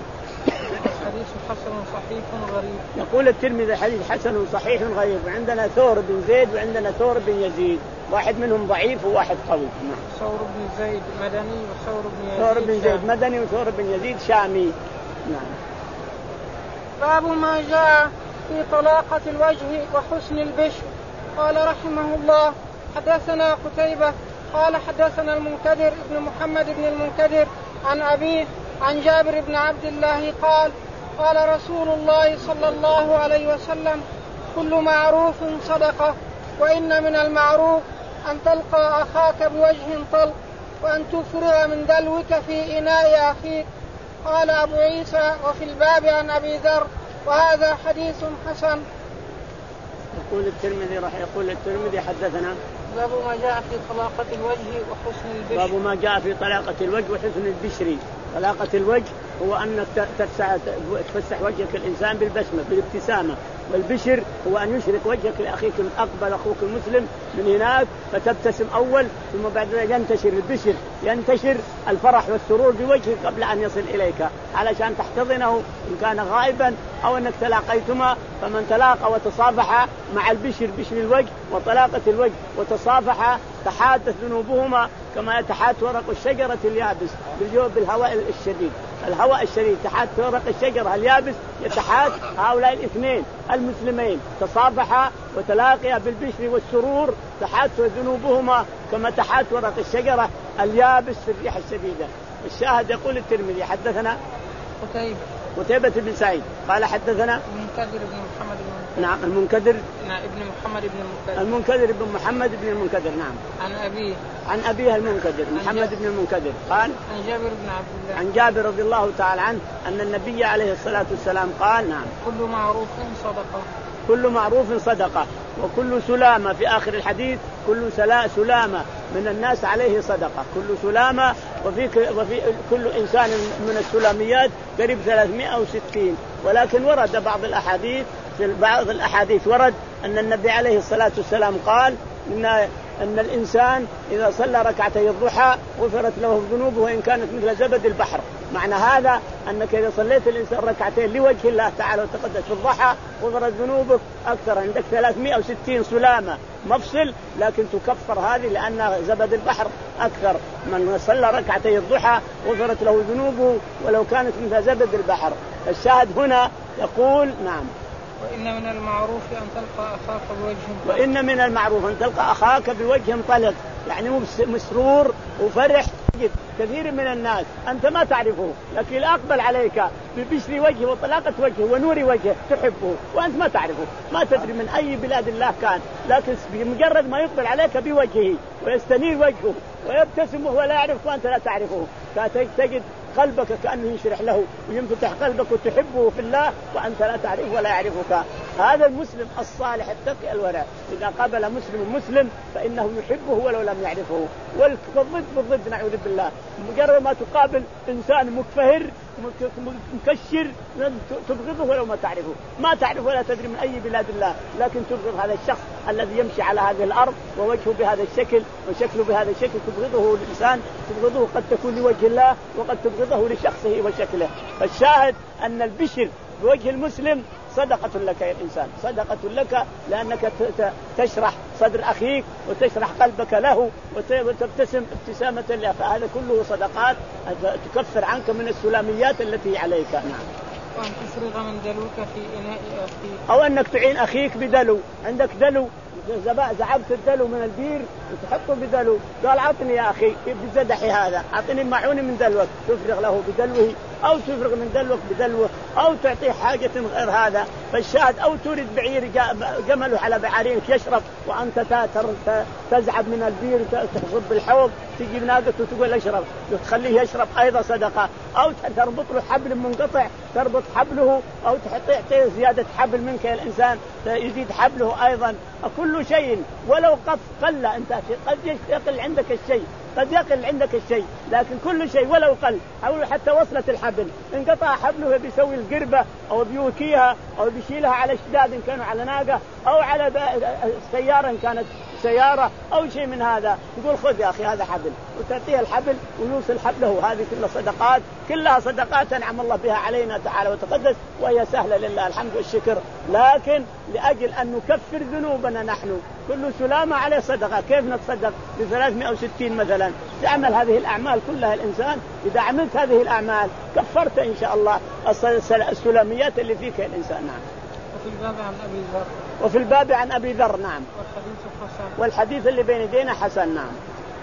حديث حسن صحيح غريب. يقول الترمذي حديث حسن صحيح غريب. عندنا ثور بن زيد وعندنا ثور بن يزيد، واحد منهم ضعيف وواحد قوي. نعم. ثور بن زيد مدني وثور بن يزيد ثور بن زيد مدني وثور بن يزيد شامي. نعم. باب ما جاء في طلاقة الوجه وحسن البشر. قال رحمه الله حدثنا قتيبة قال حدثنا المنكدر ابن محمد بن المنكدر عن أبيه عن جابر بن عبد الله قال قال رسول الله صلى الله عليه وسلم كل معروف صدقة، وإن من المعروف أن تلقى أخاك بوجه طلق وأن تفرغ من دلوك في إناء أخيك. قال أبو عيسى وفي الباب عن أبي ذر وهذا حديث حسن. يقول الترمذي راح يقول الترمذي حدثنا باب ما جاء في طلاقة الوجه وحسن البشر. باب ما جاء في طلاقة الوجه وحسن البشر. طلاقة الوجه هو أن تفسح وجهك الإنسان بالبسمة بالابتسامة والبشر هو أن يشرق وجهك لأخيك أقبل أخوك المسلم من هناك فتبتسم أول، ثم بعد ذلك ينتشر البشر، ينتشر الفرح والسرور بوجهك قبل أن يصل إليك، علشان تحتضنه إن كان غائبا أو أنك تلاقيتما. فمن تلاقى وتصافح مع البشر بشر الوجه وطلاقة الوجه وتصافح تحاتت ذنوبهما كما يتحات ورق الشجرة اليابس بالجوب بالهواء الشديد. الهواء الشديد تحات ورق الشجرة اليابس يتحات هؤلاء الاثنين المسلمين تصافحا وتلاقيا بالبشر والسرور تحات ذنوبهما كما تحات ورق الشجرة اليابس في الريح الشديدة. الشاهد يقول الترمذي حدثنا قتيبة قتيبة بن سعيد قال حدثنا المنكدر بن محمد بن نعم المنكدر نعم ابن محمد بن المنكدر المنكدر بن محمد بن المنكدر نعم عن أبيه عن أبيه المنكدر محمد بن المنكدر قال عن جابر بن عبد الله عن جابر رضي الله تعالى عنه أن النبي عليه الصلاة والسلام قال نعم كل معروف صدقة كل معروف صدقة وكل سلامة في آخر الحديث كل سلامة من الناس عليه صدقة كل سلامة وفي, وفي كل إنسان من السلاميات قريب ثلاثمائة وستين. ولكن ورد بعض الأحاديث في بعض الأحاديث ورد أن النبي عليه الصلاة والسلام قال إن, أن الإنسان إذا صلى ركعتي الضحى غفرت له ذنوبه وإن كانت مثل زبد البحر. معنى هذا أنك إذا صليت الإنسان ركعتين لوجه الله تعالى وتقدس في الضحى غفرت ذنوبك أكثر. عندك ثلاثمائة وستين سلامة مفصل لكن تكفر هذه لأن زبد البحر أكثر. من صلى ركعتي الضحى غفرت له ذنوبه ولو كانت مثل زبد البحر. الشاهد هنا يقول نعم وإن من المعروف أن تلقى أخاك بوجه وإن من المعروف أن تلقى أخاك بوجه طلق يعني مسرور وفرح. كثير من الناس أنت ما تعرفه لكن أقبل عليك ببشر وجهه وطلاقة وجهه ونور وجهه تحبه وأنت ما تعرفه ما تدري من أي بلاد الله كان، لكن بمجرد ما يقبل عليك بوجهه ويستنير وجهه ويبتسم وهو لا يعرفك وأنت لا تعرفه تجد قلبك كأنه ينشرح له وينفتح قلبك وتحبه في الله وأنت لا تعرفه ولا يعرفك. هذا المسلم الصالح التقي الورع إذا قابل مسلم مسلم فإنه يحبه ولو لم يعرفه. والضد بالضد نعوذ بالله مجرد ما تقابل إنسان مكفهر مكشر تبغضه ولو ما تعرفه ما تعرف ولا تدري من أي بلاد الله لكن تبغض هذا الشخص الذي يمشي على هذه الأرض ووجهه بهذا الشكل وشكله بهذا الشكل تبغضه الإنسان تبغضه قد تكون لوجه الله وقد تبغضه لشخصه وشكله. فالشاهد أن البشر بوجه المسلم صدقة لك يا الإنسان صدقة لك لأنك تشرح صدر أخيك وتشرح قلبك له وتبتسم ابتسامة له. فهذا كله صدقات تكفر عنك من السلاميات التي عليك. نعم. وأن تفرغ من دلوك في إناء أخيك أو أنك تعين أخيك بدلو عندك دلو زعبت الدلو من البير وتحطه بدلو قال عطني يا أخي بزدحي هذا عطني معوني من دلوك تفرغ له بدلوه أو تفرغ من دلوك بدلوه أو تعطيه حاجة غير هذا. فالشاهد أو تريد بعير جمله على بعيرينك يشرب وأنت تزعب من البير تحصب الحوض تجي ناقته وتقول اشرب وتخليه يشرب أيضا صدقة. أو تربط له حبل منقطع تربط حبله أو تعطيه زيادة حبل منك يا الإنسان يزيد حبله أيضا. كل شيء ولو قد قل أنت قد يقل عندك الشيء قد يقل عندك الشيء لكن كل شيء ولو قل أو حتى وصلت الحبل انقطع حبله بيسوي القربة أو بيوكيها أو بيشيلها على شداد إن كانوا على ناقة أو على سيارة إن كانت سيارة أو شيء من هذا يقول خذ يا أخي هذا حبل وتعطيه الحبل ويوصل حبله. هذه كلها صدقات كلها صدقات أنعم الله بها علينا تعالى وتقدس وهي سهلة لله الحمد والشكر. لكن لأجل أن نكفر ذنوبنا نحن كل سلامة عليه صدقة. كيف نتصدق بثلاثمائة وستين مثلا تعمل هذه الأعمال كلها الإنسان إذا عملت هذه الأعمال كفرت إن شاء الله السلاميات اللي فيك يا الإنسان. نعم. وفي الباب عن أبي ذر وفي الباب عن أبي ذر نعم والحديث حسن والحديث اللي بين يدينا حسن. نعم.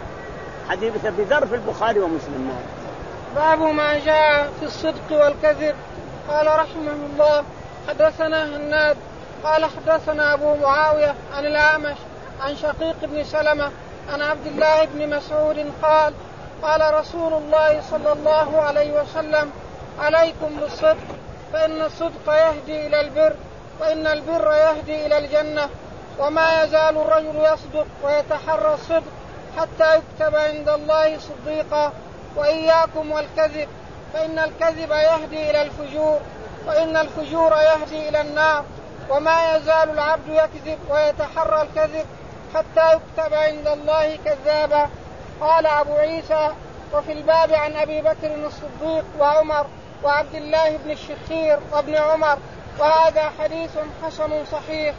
حديث أبي ذر في البخاري ومسلم. نعم. باب ما جاء في الصدق والكذب. قال رحمه الله حدثنا هناد قال حدثنا أبو معاوية عن الأعمش عن شقيق بن سلمة عن عبد الله بن مسعود قال قال رسول الله صلى الله عليه وسلم عليكم بالصدق فإن الصدق يهدي إلى البر وإن البر يهدي إلى الجنة وما يزال الرجل يصدق ويتحرى الصدق حتى يكتب عند الله صديقا وإياكم والكذب فإن الكذب يهدي إلى الفجور وإن الفجور يهدي إلى النار وما يزال العبد يكذب ويتحرى الكذب حتى يكتب عند الله كذابا. قال أبو عيسى: وفي الباب عن أبي بكر الصديق وعمر وعبد الله بن الشخير وابن عمر، وهذا حديث حسن صحيح.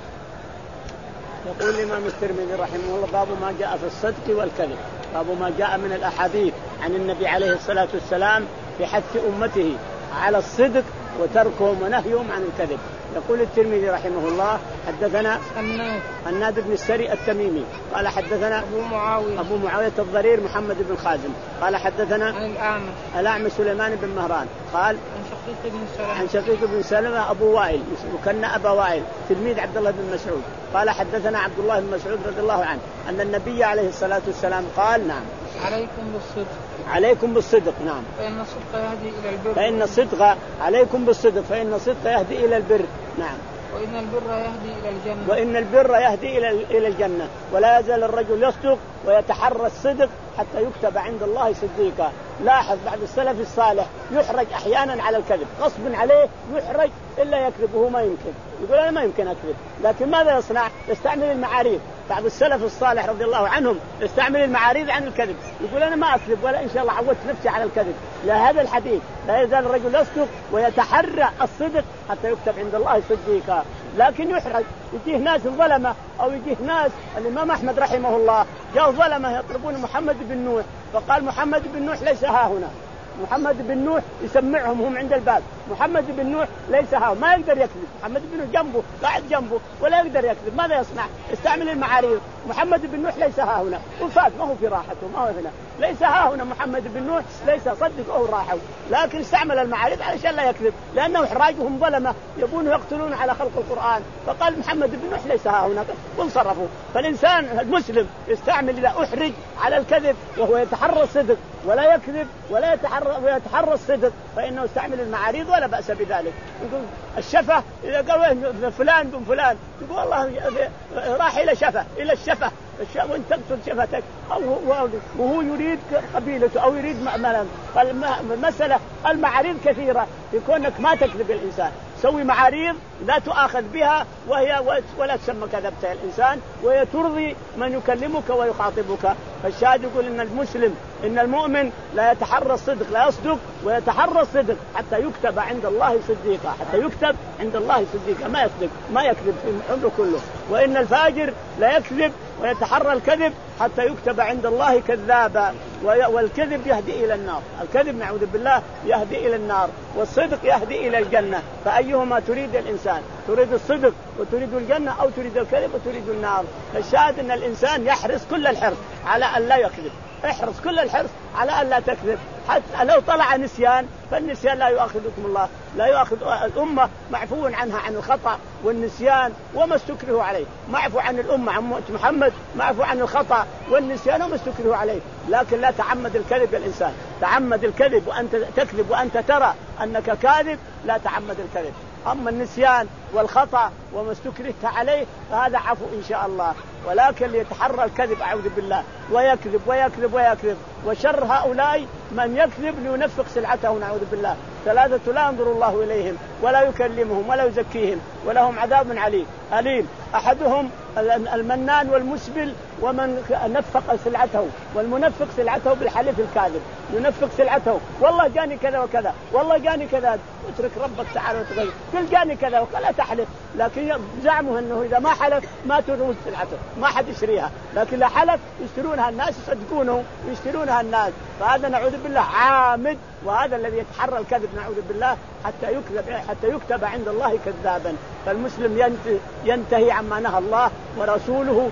يقول الإمام الترمذي رحمه الله: باب ما جاء في الصدق والكذب، باب ما جاء من الأحاديث عن النبي عليه الصلاة والسلام في حث أمته على الصدق وتركهم ونهيهم عن الكذب. يقول الترمذي رحمه الله: حدثنا الناد بن السري التميمي قال حدثنا أبو معاوية أبو معاوية الضرير محمد بن خازم قال حدثنا عن الأعمش الأعمش سليمان بن مهران قال عن شقيق بن سلمة عن شقيق بن سلمة أبو وائل وكان أبا وائل تلميذ عبد الله بن مسعود قال حدثنا عبد الله بن مسعود رضي الله عنه أن النبي عليه الصلاة والسلام قال: نعم عليكم بالصدق عليكم بالصدق نعم فإن الصدق يهدي إلى البر فإن الصدق عليكم بالصدق فإن الصدق يهدي إلى البر نعم وإن البر يهدي إلى الجنة وإن البر يهدي إلى إلى الجنة ولا يزال الرجل يصدق ويتحرى الصدق حتى يكتب عند الله صديقا. لاحظ بعد السلف الصالح يحرج أحيانا على الكذب غصب عليه يحرج إلا يكذب وهو ما يمكن يقول أنا ما يمكن أكذب لكن ماذا يصنع؟ يستعمل المعاريض. بعض السلف الصالح رضي الله عنهم يستعمل المعاريض عن الكذب يقول أنا ما أكذب ولا إن شاء الله عودت نفسي على الكذب. لا هذا الحديث لا يزال الرجل يصدق ويتحرى الصدق حتى يكتب عند الله صديقا. لكن يحرج يجيه ناس ظلمة أو يجيه ناس. الإمام أحمد رحمه الله جاء ظلمة يطلبون محمد بن نوح فقال محمد بن نوح ليس ها هنا. محمد بن نوح يسمعهم هم عند الباب محمد بن نوح ليس ها ما يقدر يكذب. محمد بن نوح جنبه قاعد جنبه ولا يقدر يكذب. ماذا يصنع؟ استعمل المعاريض. محمد بن نوح ليس ها هنا وفات ما هو في راحته ما هو هنا ليس ها هنا محمد بن نوح ليس صدق أو راحوا لكن استعمل المعاريض علشان لا يكذب لأنه إحراجهم ظلمة يبون يقتلون على خلق القرآن فقال محمد بن نوح ليس ها هنا وانصرفوا. فالإنسان المسلم يستعمل إذا أحرج على الكذب وهو يتحرى الصدق ولا يكذب ولا يتحرى ويتحرى الصدق فإنه يستعمل المعاريض ولا بأس بذلك. يقول الشفة إذا قال فلان بن فلان يقول والله راح إلى شفة إلى الشفة وإن تقتل شفتك أو وهو يريد قبيلته أو يريد معملا. فالمسألة المعاريض كثيرة يكونك ما تكذب الإنسان سوي معاريض لا تؤاخذ بها وهي ولا تسمى كذبت الإنسان وهي ترضي من يكلمك ويخاطبك. فالشاهد يقول إن المسلم إن المؤمن لا يتحرى الصدق لا يصدق ويتحرى الصدق حتى يكتب عند الله صديقا حتى يكتب عند الله صديقا ما يصدق ما يكذب في عمره كله. وإن الفاجر لا يكذب ويتحرى الكذب حتى يكتب عند الله كذابا. والكذب يهدي إلى النار. الكذب نعوذ بالله يهدي إلى النار والصدق يهدي إلى الجنة. فأيهما تريد الإنسان؟ تريد الصدق وتريد الجنة أو تريد الكذب وتريد النار؟ فالشاهد أن الإنسان يحرص كل الحرص على أن لا يكذب. احرص كل الحرص على أن لا تكذب حتى لو طلع نسيان فالنسيان لا يؤاخذكم الله لا يؤاخذ الأمة معفو عنها عن الخطأ والنسيان وما استكره عليه. معفو عن الأمة عن محمد معفو عن الخطأ والنسيان وما استكره عليه. لكن لا تعمد الكذب الإنسان تعمد الكذب وأنت تكذب وأنت ترى أنك كاذب لا تعمد الكذب. أما النسيان والخطأ وما استكرهت عليه فهذا عفو إن شاء الله. ولكن ليتحرى الكذب أعوذ بالله ويكذب ويكذب ويكذب. وشر هؤلاء من يكذب لينفق سلعته نعوذ بالله. ثلاثة لا ينظر الله إليهم ولا يكلمهم ولا يزكيهم ولهم عذاب عليم أليم. أحدهم المنان والمسبل ومن نفق سلعته والمنفق سلعته بالحلف الكاذب. ينفق سلعته والله جاني كذا وكذا والله جاني كذا. اترك ربك تعالى وتغير قل جاني كذا ولا تحلف. لكن زعموا أنه إذا ما حلف ما تروج سلعته ما حد يشتريها. لكن لا حلف يشترونها الناس يصدقونه يشترونها الناس. فهذا نعوذ بالله عامد. وهذا الذي يتحرى الكذب نعوذ بالله حتى يكذب حتى يكتب عند الله كذابا. فالمسلم ينتهي عما نهى الله ورسوله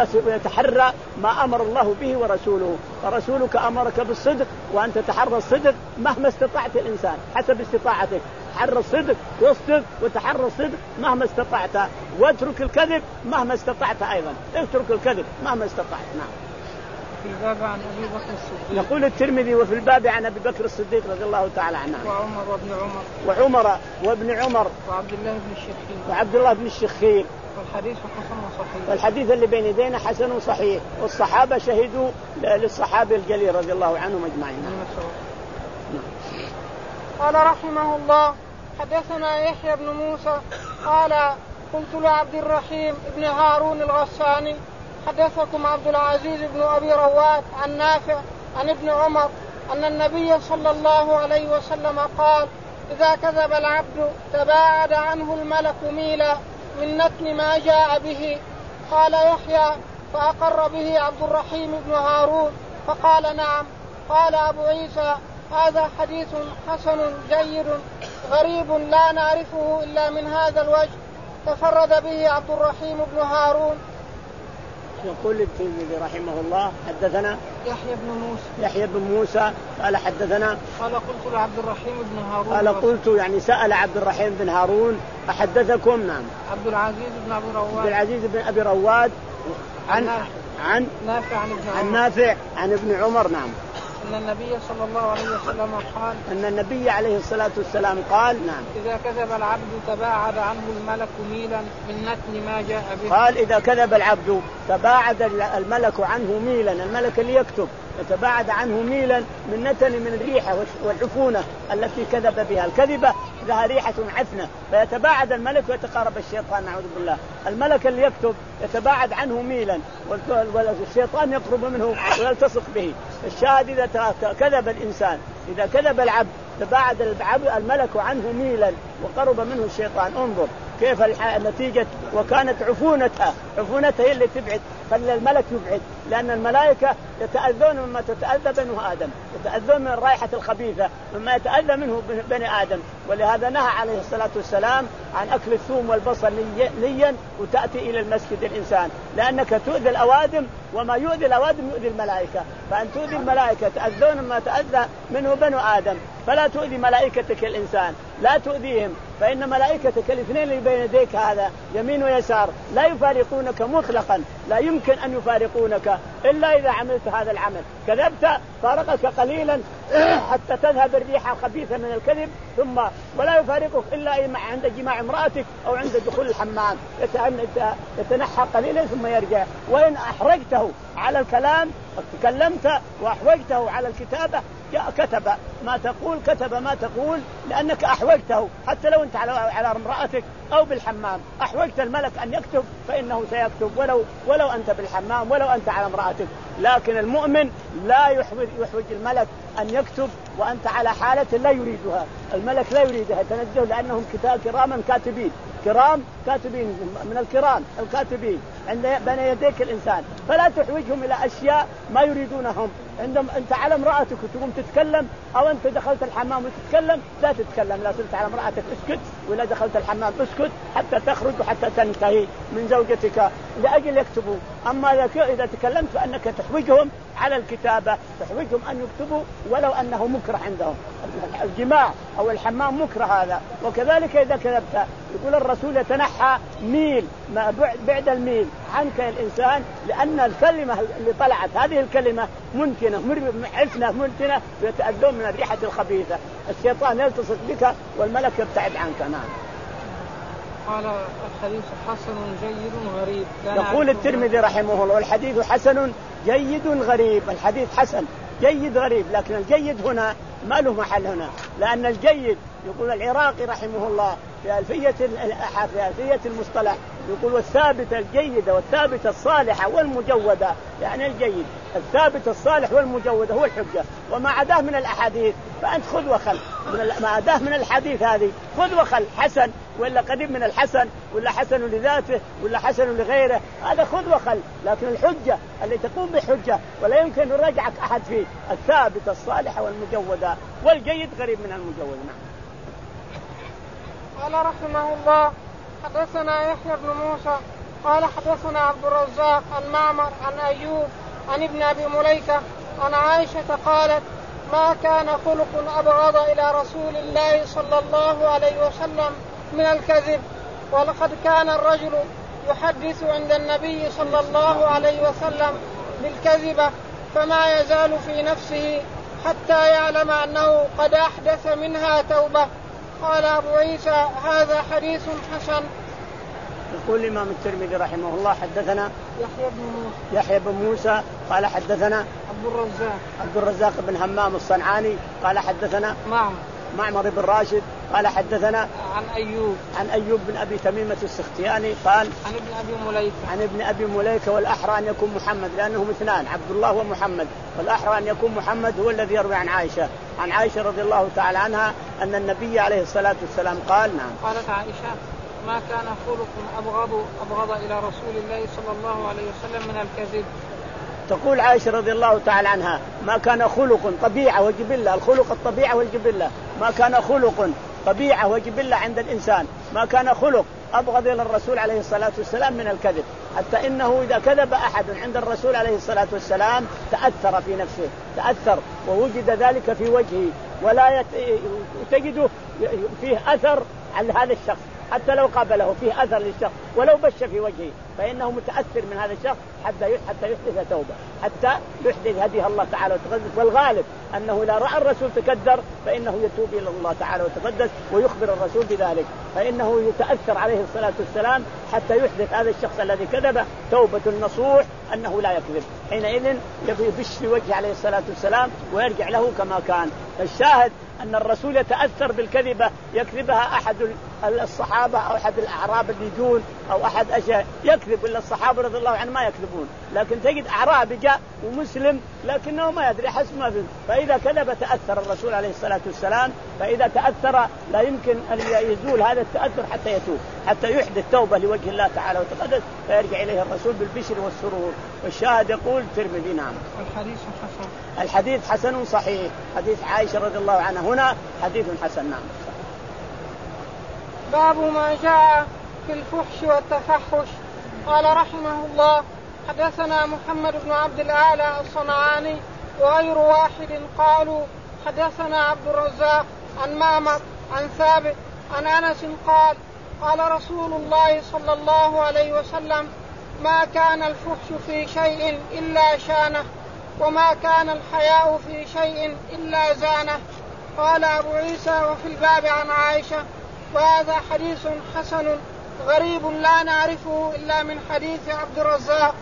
ويتحرى ما أمر الله به ورسوله. فرسولك أمرك بالصدق وأن تتحرى الصدق مهما استطعت الإنسان حسب استطاعتك. تحرى الصدق واصدق وتحرى الصدق مهما استطعت واترك الكذب مهما استطعت أيضا. اترك الكذب مهما استطعت. نعم. في الباب عن أبي بكر الصديق يقول الترمذي وفي الباب عن أبي بكر الصديق رضي الله تعالى عنه وعمر وابن عمر وعمر وابن عمر وعبد الله بن الشخير وعبد الله بن الشخير. والحديث حسن وصحيح. والحديث اللي بين يدينا حسن وصحيح. والصحابة شهدوا للصحابي الجليل رضي الله عنهم أجمعين. قال رحمه الله حدثنا يحيى بن موسى قال قلت لعبد الرحيم بن هارون الغساني حدثكم عبد العزيز بن أبي رواد عن نافع عن ابن عمر أن النبي صلى الله عليه وسلم قال إذا كذب العبد تباعد عنه الملك ميلا من نتن ما جاء به. قال يحيى فأقر به عبد الرحيم بن هارون فقال نعم. قال أبو عيسى هذا حديث حسن جيد غريب لا نعرفه إلا من هذا الوجه تفرد به عبد الرحيم بن هارون. يقول الترمذي رحمه الله حدثنا يحيى بن موسى يحيى بن موسى قال حدثنا قال قلت لعبد الرحيم بن هارون قال قلت يعني سأل عبد الرحيم بن هارون أحدثكم؟ نعم. عبد العزيز بن أبي رواد عبد العزيز بن أبي رواد عن عن نافع عن ابن عمر عن نافع عن ابن عمر. نعم. أن النبي صلى الله عليه وسلم قال أن النبي عليه الصلاة والسلام قال نعم إذا كذب العبد تباعد عنه الملك ميلا من نتن ما جاء به. قال إذا كذب العبد تباعد الملك عنه ميلا، الملك اللي يكتب يتباعد عنه ميلا من نتن من الريحة والعفونة التي كذب بها. الكذبة لها ريحة عفنة فيتباعد الملك ويتقارب الشيطان نعوذ بالله. الملك اللي يكتب يتباعد عنه ميلا والشيطان يقرب منه ويلتصق به. الشاهد إذا كذب الإنسان إذا كذب العبد تباعد الملك عنه ميلا وقرب منه الشيطان. انظر كيف النتيجة. وكانت عفونتها عفونتها هي اللي تبعد خلى الملك يبعد، لأن الملائكة يتأذون مما تتأذى بنو آدم، يتأذون من الرائحة الخبيثة مما يتأذى منه بني آدم. ولهذا نهى عليه الصلاة والسلام عن أكل الثوم والبصل ليا وتأتي إلى المسجد الإنسان، لأنك تؤذي الأوادم وما يؤذي الأوادم يؤذي الملائكة. فأن تؤذي الملائكة تأذون مما تأذى منه بنو آدم، فلا تؤذي ملائكتك الإنسان، لا تؤذيهم، فإن ملائكتك الاثنين اللي بين يديك هذا يمين ويسار لا يفارقونك مطلقا، لا يمكن أن يفارقونك إلا إذا عملت هذا العمل. كذبت فارقك قليلا حتى تذهب الريحة الخبيثة من الكذب ثم ولا يفارقك إلا عند جماع امرأتك أو عند دخول الحمام يتنحى قليلا ثم يرجع. وإن أحرجته على الكلام تكلمت وأحوجته على الكتابة كتب ما تقول كتب ما تقول لأنك أحوجته، حتى لو أنت على على امرأتك أو بالحمام أحوجت الملك أن يكتب فإنه سيكتب ولو ولو أنت بالحمام ولو أنت على امرأتك. لكن المؤمن لا يحوج يحوج الملك أن يكتب وأنت على حالة لا يريدها. الملك لا يريدها تنزه لأنهم كتاب كراما كاتبين كرام كاتبين من الكرام الكاتبين عند بين يديك الإنسان، فلا تحوجهم إلى أشياء ما يريدونهم. عندما أنت على امرأتك وتقوم تتكلم أو أنت دخلت الحمام وتتكلم لا تتكلم، لا صرت على امرأتك اسكت، ولا دخلت الحمام اسكت حتى تخرج وحتى تنتهي من زوجتك لأجل يكتبوا. أما إذا تكلمت فأنك تحوجهم على الكتابة، تحوجهم أن يكتبوا ولو أنه مكره عندهم. الجماع أو الحمام مكره هذا. وكذلك إذا كذبت يقول الرسول يتنحى ميل ما بعد الميل عنك الإنسان، لأن الكلمة اللي طلعت هذه الكلمة منتنة عفنة منتنة ويتأذون من الريحة الخبيثة. الشيطان يلتصق بك والملك يبتعد عنك. نعم. قال الحديث حسن جيد غريب. يقول الترمذي رحمه الله الحديث حسن جيد غريب. الحديث حسن جيد غريب، لكن الجيد هنا ما له محل هنا، لأن الجيد يقول العراقي رحمه الله في ألفية في ألفية المصطلح يقول والثابت الجيدة والثابت الصالحة والمجودة، يعني الجيد الثابت الصالح والمجودة هو الحجة، وما عداه من الأحاديث فأنت خذ وخل، ما عداه من الحديث هذه خذ وخل، حسن ولا قريب من الحسن ولا حسن لذاته ولا حسن لغيره، هذا خذ وخل. لكن الحجة اللي تقوم بحجة ولا يمكن يراجعك أحد فيه الثابت الصالحة والمجودة، والجيد قريب من المجود. نعم. قال رحمه الله حدثنا يحيى بن موسى قال حدثنا عبد الرزاق عن معمر عن أيوب عن ابن أبي مليكة عن عائشة قالت ما كان خلق أبغض إلى رسول الله صلى الله عليه وسلم من الكذب، ولقد كان الرجل يحدث عند النبي صلى الله عليه وسلم بالكذبة فما يزال في نفسه حتى يعلم أنه قد أحدث منها توبة. قال أبو عيسى هذا حديث حسن. يقول الإمام الترمذي رحمه الله حدثنا يحيى بن موسى يحيى بن موسى قال حدثنا عبد الرزاق عبد الرزاق بن همام الصنعاني قال حدثنا معمر معمر بن راشد قال حدثنا عن أيوب عن أيوب بن أبي تميمة السختياني قال عن ابن أبي مليكة عن ابن أبي مليكة والأحرى أن يكون محمد لأنهم اثنان عبد الله ومحمد والأحرى أن يكون محمد هو الذي يروي عن عائشة عن عائشة رضي الله تعالى عنها أن النبي عليه الصلاة والسلام قال نعم قالت عائشة ما كان خلق أبغض أبغض إلى رسول الله صلى الله عليه وسلم من الكذب. تقول عائشة رضي الله تعالى عنها ما كان خلق طبيعة وجبلة الخلق الطبيعة والجبلة ما كان خلق طبيعة وجبلة عند الإنسان ما كان خلق أبغض إلى الرسول عليه الصلاة والسلام من الكذب حتى إنه إذا كذب أحد عند الرسول عليه الصلاة والسلام تأثر في نفسه تأثر ووجد ذلك في وجهه ولا تجده فيه أثر على هذا الشخص حتى لو قابله فيه أثر للشخص ولو بش في وجهه فإنه متأثر من هذا الشخص حتى حتى يحدث توبة حتى يحدث هديه الله تعالى وتقدس. والغالب أنه لا رأى الرسول تكدر فإنه يتوب إلى الله تعالى وتقدس ويخبر الرسول بذلك فإنه يتأثر عليه الصلاة والسلام حتى يحدث هذا الشخص الذي كذب توبة النصوح أنه لا يكذب حينئذ يبش في وجهه عليه الصلاة والسلام ويرجع له كما كان. الشاهد أن الرسول يتأثر بالكذبة يكذبها أحد الصحابة أو أحد الأعراب اللي يجون أو أحد أشياء يكذب إلا الصحابة رضي الله عنهم ما يكذبون لكن تجد أعرابي جاء ومسلم لكنه ما يدري حسب ما فيه فإذا كذب تأثر الرسول عليه الصلاة والسلام فإذا تأثر لا يمكن أن يزول هذا التأثر حتى يتوب حتى يحدث توبة لوجه الله تعالى وتقدس فيرجع إليه الرسول بالبشر والسرور. والشاهد يقول الترمذي نعم الحديث حسن الحديث حسن صحيح حديث عائشة رضي الله عنها هنا حديث حسن نعم. باب ما جاء في الفحش والتفحش. قال رحمه الله حدثنا محمد بن عبد الأعلى الصنعاني وغير واحد قالوا حدثنا عبد الرزاق عن معمر عن ثابت عن أنس قال قال رسول الله صلى الله عليه وسلم ما كان الفحش في شيء إلا شانه وما كان الحياء في شيء إلا زانه. قال أبو عيسى وفي الباب عن عائشة وهذا حديث حسن غريب لا نعرفه إلا من حديث عبد الرزاق.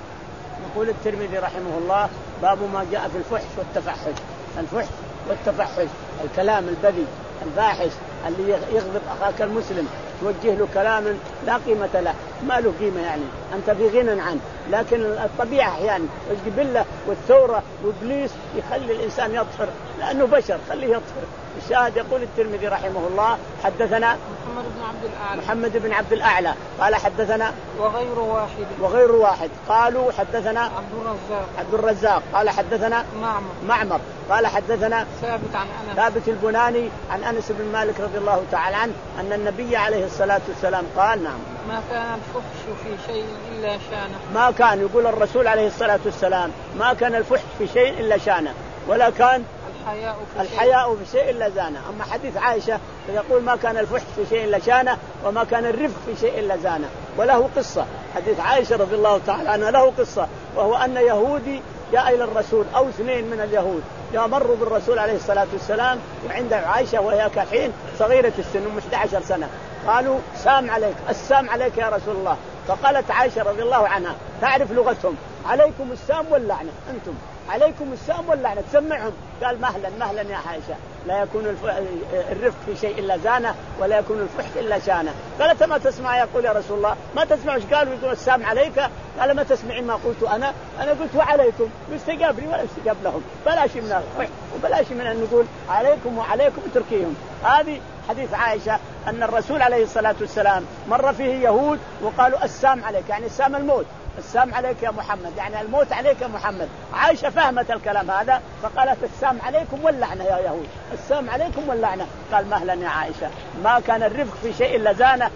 يقول الترمذي رحمه الله باب ما جاء في الفحش والتفحش. الفحش والتفحش الكلام البذيء الفاحش اللي يغضب أخاك المسلم توجه له كلام لا قيمة له ما له قيمة يعني أنت في غنى عنه لكن الطبيعة أحيانا الجبلة والثورة وإبليس يخلي الإنسان يطهر لأنه بشر خليه يطهر. الشاهد يقول الترمذي رحمه الله حدثنا محمد بن عبد الأعلى محمد بن عبد الأعلى قال حدثنا وغير واحد وغير واحد قالوا حدثنا عبد الرزاق عبد الرزاق قال حدثنا معمر معمر قال حدثنا ثابت عن أنس ثابت البناني عن أنس بن مالك رضي الله تعالى عنه أن النبي عليه الصلاة والسلام قال نعم ما كان الفحش في شيء إلا شانه. ما كان يقول الرسول عليه الصلاة والسلام ما كان الفحش في شيء إلا شانه ولا كان الحياء في, الحياء في شيء إلا زانه. أما حديث عائشة فيقول ما كان الفحش في شيء إلا شانه وما كان الرفق في شيء إلا زانه. وله قصة حديث عائشة رضي الله تعالى عنها له قصة وهو أن يهودي جاء إلى الرسول أو اثنين من اليهود جاء مروا بالرسول عليه الصلاة والسلام وعند عائشة وهي كحين صغيرة السن من إحدى عشرة سنة قالوا سام عليك السام عليك يا رسول الله. فقالت عائشة رضي الله عنها تعرف لغتهم عليكم السام واللعنة أنتم عليكم السام واللعنة تسمعهم. قال مهلا مهلا يا عائشة لا يكون الرفق في شيء إلا زانه ولا يكون الفحش إلا شانه. قالت ما تسمع يقول يا رسول الله ما تسمع ايش قالوا يقول السام عليك. قال ما تسمعين ما قلت أنا أنا قلت وعليكم يستجاب لي ولا يستجاب لهم بلاش من الفحش وبلاش من أن نقول عليكم وعليكم تركيهم. هذه حديث عائشة أن الرسول عليه الصلاة والسلام مر فيه يهود وقالوا السام عليك يعني السام الموت السام عليك يا محمد يعني الموت عليك يا محمد. عائشة فهمت الكلام هذا فقالت السام عليكم واللعنة يا يهود السام عليكم واللعنة. قال مهلا يا عائشة ما كان الرفق في شيء إلا زانه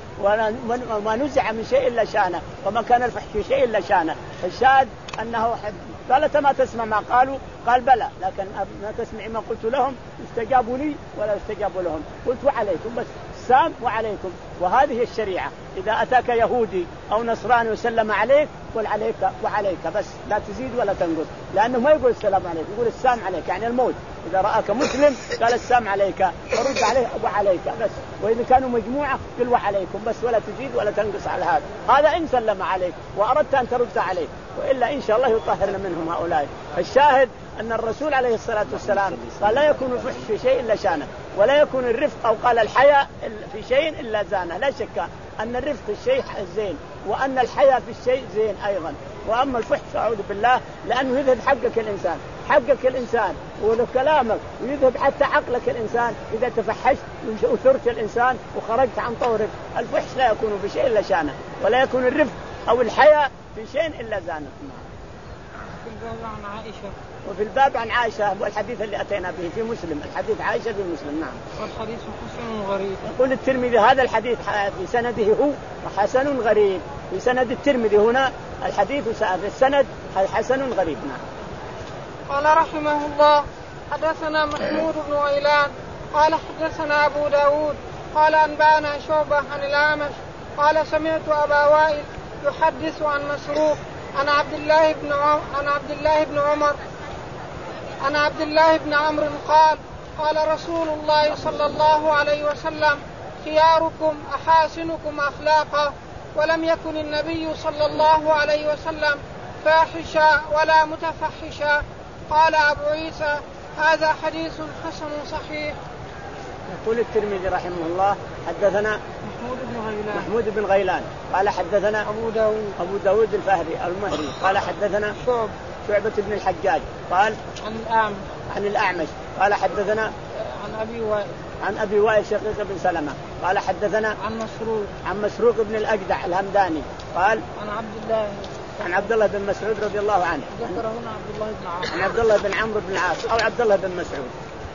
وما نزع من شيء إلا شانه وما كان الفحش في شيء إلا شانه. الشاهد أنه حد. قالت ما تسمع ما قالوا. قال بلى لكن ما تسمع ما قلت لهم استجابوا لي ولا استجابوا لهم قلت وعليكم بس السام وعليكم. وهذه الشريعة إذا أتاك يهودي أو نصراني وسلم عليك قل عليك وعليك بس لا تزيد ولا تنقص لأنه ما يقول السلام عليك يقول السام عليك يعني الموت. إذا رأك مسلم قال السام عليك فرد عليه وعليك بس. وإذا كانوا مجموعة قل وعليكم بس ولا تزيد ولا تنقص على هذا. هذا إن سلم عليك وأردت أن ترد عليه وإلا إن شاء الله يطهرنا منهم هؤلاء. الشاهد أن الرسول عليه الصلاة والسلام قال لا يكون الفحش في شيء إلا شانه ولا يكون الرفق أو قال الحياء في شيء إلا زانه. لا شك أن الرفق الشيء زين وأن الحياء في الشيء زين أيضا. وأما الفحش أعوذ بالله لأنه يذهب حقك الإنسان حقك الإنسان ولو كلامك ويذهب حتى عقلك الإنسان إذا تفحشت وثرت الإنسان وخرجت عن طورك. الفحش لا يكون في شيء إلا شانه ولا يكون الرفق أو الحياء في شيء إلا زانه. في الباب عن عائشة. وفي الباب عن عائشة والحديث اللي أتينا به في مسلم الحديث عائشة في مسلم. نعم. والحديث حسن غريب. يقول الترمذي هذا الحديث في سنده هو حسن غريب. في سند الترمذي هنا الحديث في السند حسن غريب. نعم. قال رحمه الله حدثنا محمود بن غيلان قال حدثنا أبو داود قال أنبأنا شعبة عن الأعمش قال سمعت أبا وائل يحدث عن مسروق عن عبد الله بن عمر عن عبد الله بن عمر عن عبد الله بن عمرو قال قال رسول الله صلى الله عليه وسلم خياركم أحاسنكم أخلاقا. ولم يكن النبي صلى الله عليه وسلم فاحشا ولا متفحشا. قال أبو عيسى هذا حديث حسن صحيح. يقول الترمذي رحمه الله حدثنا محمود بن غيلان محمود بن غيلان قال حدثنا أبو داود أبو داود الفهري المهري قال حدثنا شعب شعبة بن الحجاج قال عن الأعمش عن الأعمش قال حدثنا عن أبي وائل عن أبي وائل شقيق بن سلمة قال حدثنا عن مسروق عن مسروق بن الأجدع الهمداني قال عن عبد الله عن عبد الله بن مسعود رضي الله عنه. ذكر هنا عبد الله بن عمرو عن عبد الله بن عمرو بن العاص أو عبد الله بن مسعود.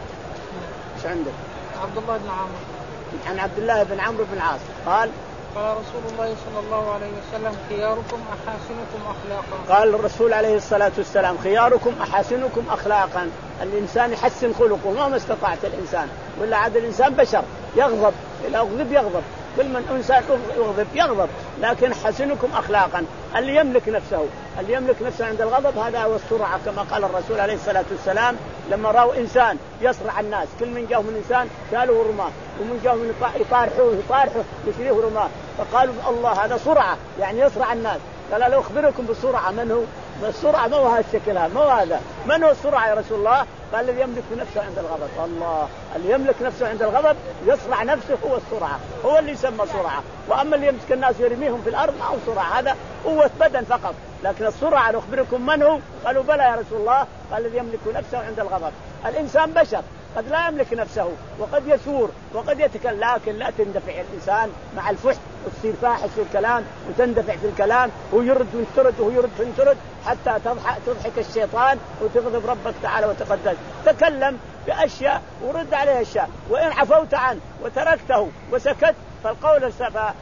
ايش عندك؟ عبد الله بن عمرو. عن عبد الله بن عمرو بن العاص قال قال رسول الله صلى الله عليه وسلم خياركم أحاسنكم أخلاقا. قال الرسول عليه الصلاة والسلام خياركم أحاسنكم أخلاقا. الإنسان يحسن خلقه ما استطاعت الإنسان ولا عاد الإنسان بشر يغضب إذا أغضب يغضب كل من إنسان يغضب يغضب لكن حسنكم أخلاقا. اللي يملك نفسه اللي يملك نفسه عند الغضب هذا هو السرعة كما قال الرسول عليه الصلاة والسلام لما رأوا إنسان يصرع الناس كل من جاءه من إنسان شالوه رماه ومن جاءه من يطارحوه يطارحوه يشريه رماه فقالوا الله هذا سرعة يعني يصرع الناس. قال لو أخبركم بالسرعة من هو؟ السرعة ما هو هذا الشكل هذا ما هو هذا من هو السرعة يا رسول الله؟ قال الذي يملك نفسه عند الغضب. الله اللي يملك نفسه عند الغضب يصرع نفسه هو السرعة هو اللي يسمى سرعة. وأما اللي يمسك الناس يرميهم في الأرض ما هو سرعة هذا قوة بدن فقط. لكن السرعة لو أخبركم من هو؟ قالوا بلى يا رسول الله. قال الذي يملك نفسه عند الغضب. الإنسان بشر قد لا يملك نفسه وقد يثور وقد يتكلم لكن لا تندفع الإنسان مع الفحش وتصير فاحش في الكلام وتندفع في الكلام ويرد وينترد وهو يرد وينترد حتى تضحك, تضحك الشيطان وتغضب ربك تعالى وتقدس. تكلم بأشياء ورد عليه أشياء وإن عفوت عنه وتركته وسكت فالقول السفا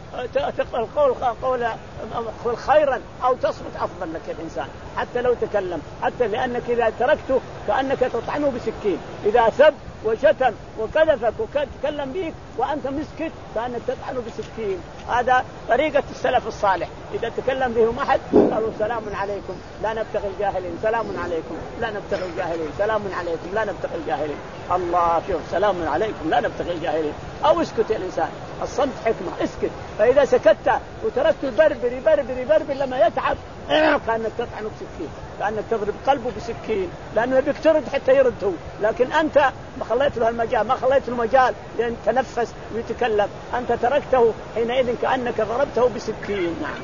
القول قول قول خيرا أو تصمت أفضل لك الإنسان حتى لو تكلم حتى لأنك إذا تركته كأنك تطعنه بسكين. إذا سب وشتم وكذفك وتكلم بيك وأنت مسكت كأنك تطعنه بسكين. هذا طريقة السلف الصالح إذا تكلم بهم أحد قالوا سلام عليكم لا نبتغي الجاهلين سلام عليكم لا نبتغي الجاهلين سلام عليكم لا نبتغي الجاهلين. الله شوف سلام عليكم لا نبتغي الجاهلين. أو اسكت يا الإنسان الصمت حكمة اسكت. فإذا سكت وتركت يبربر يبربر يبربر لما يتعب كأنك تطعنه بسكين كأنك تضرب قلبه بسكين لأنه بيقترد حتى يرده. لكن أنت ما خليت له المجال ما خليت له مجال لأن تنفس ويتكلم أنت تركته حينئذ كأنك ضربته بسكين. نعم.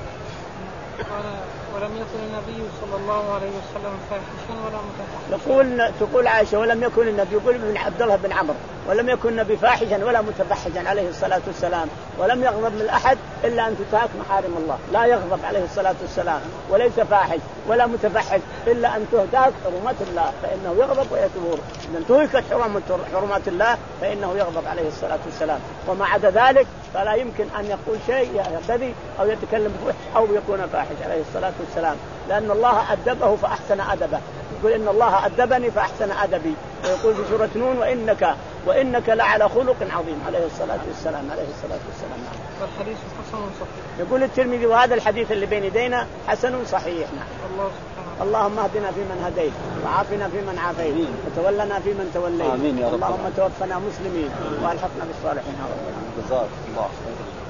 ولم يكن النبي صلى الله عليه وسلم فاحشا ولا متفحشا. يقول تقول عائشة ولم يكن النبي يقول ابن عبد الله بن عمرو ولم يكن النبي فاحشا ولا متفحشا عليه الصلاة والسلام ولم يغضب من أحد إلا أن تنتهك محارم الله. لا يغضب عليه الصلاة والسلام وليس فاحش ولا متفحش إلا أن تنتهك حرمات الله فإنه يغضب ويثور. إذا انتهكت حرمات الله فإنه يغضب عليه الصلاة والسلام. وما عدا ذلك فلا يمكن أن يقول شيء يهتدي أو يتكلم بفحش أو يكون فاحش عليه الصلاة والسلام لأن الله أدبه فأحسن أدبه. يقول إن الله أدبني فأحسن أدبي. ويقول في سورة نون وإنك وإنك لعلى خلق عظيم عليه الصلاة والسلام عليه الصلاة والسلام. والحديث حسن صحيح. يقول الترمذي وهذا الحديث اللي بين يدينا حسن صحيح. نعم. الله سبحانه. اللهم اهدنا فيمن هديت وعافنا فيمن عافيت وتولنا فيمن توليت. آمين يا رب. اللهم توفنا مسلمين والحقنا بالصالحين. جزاك الله.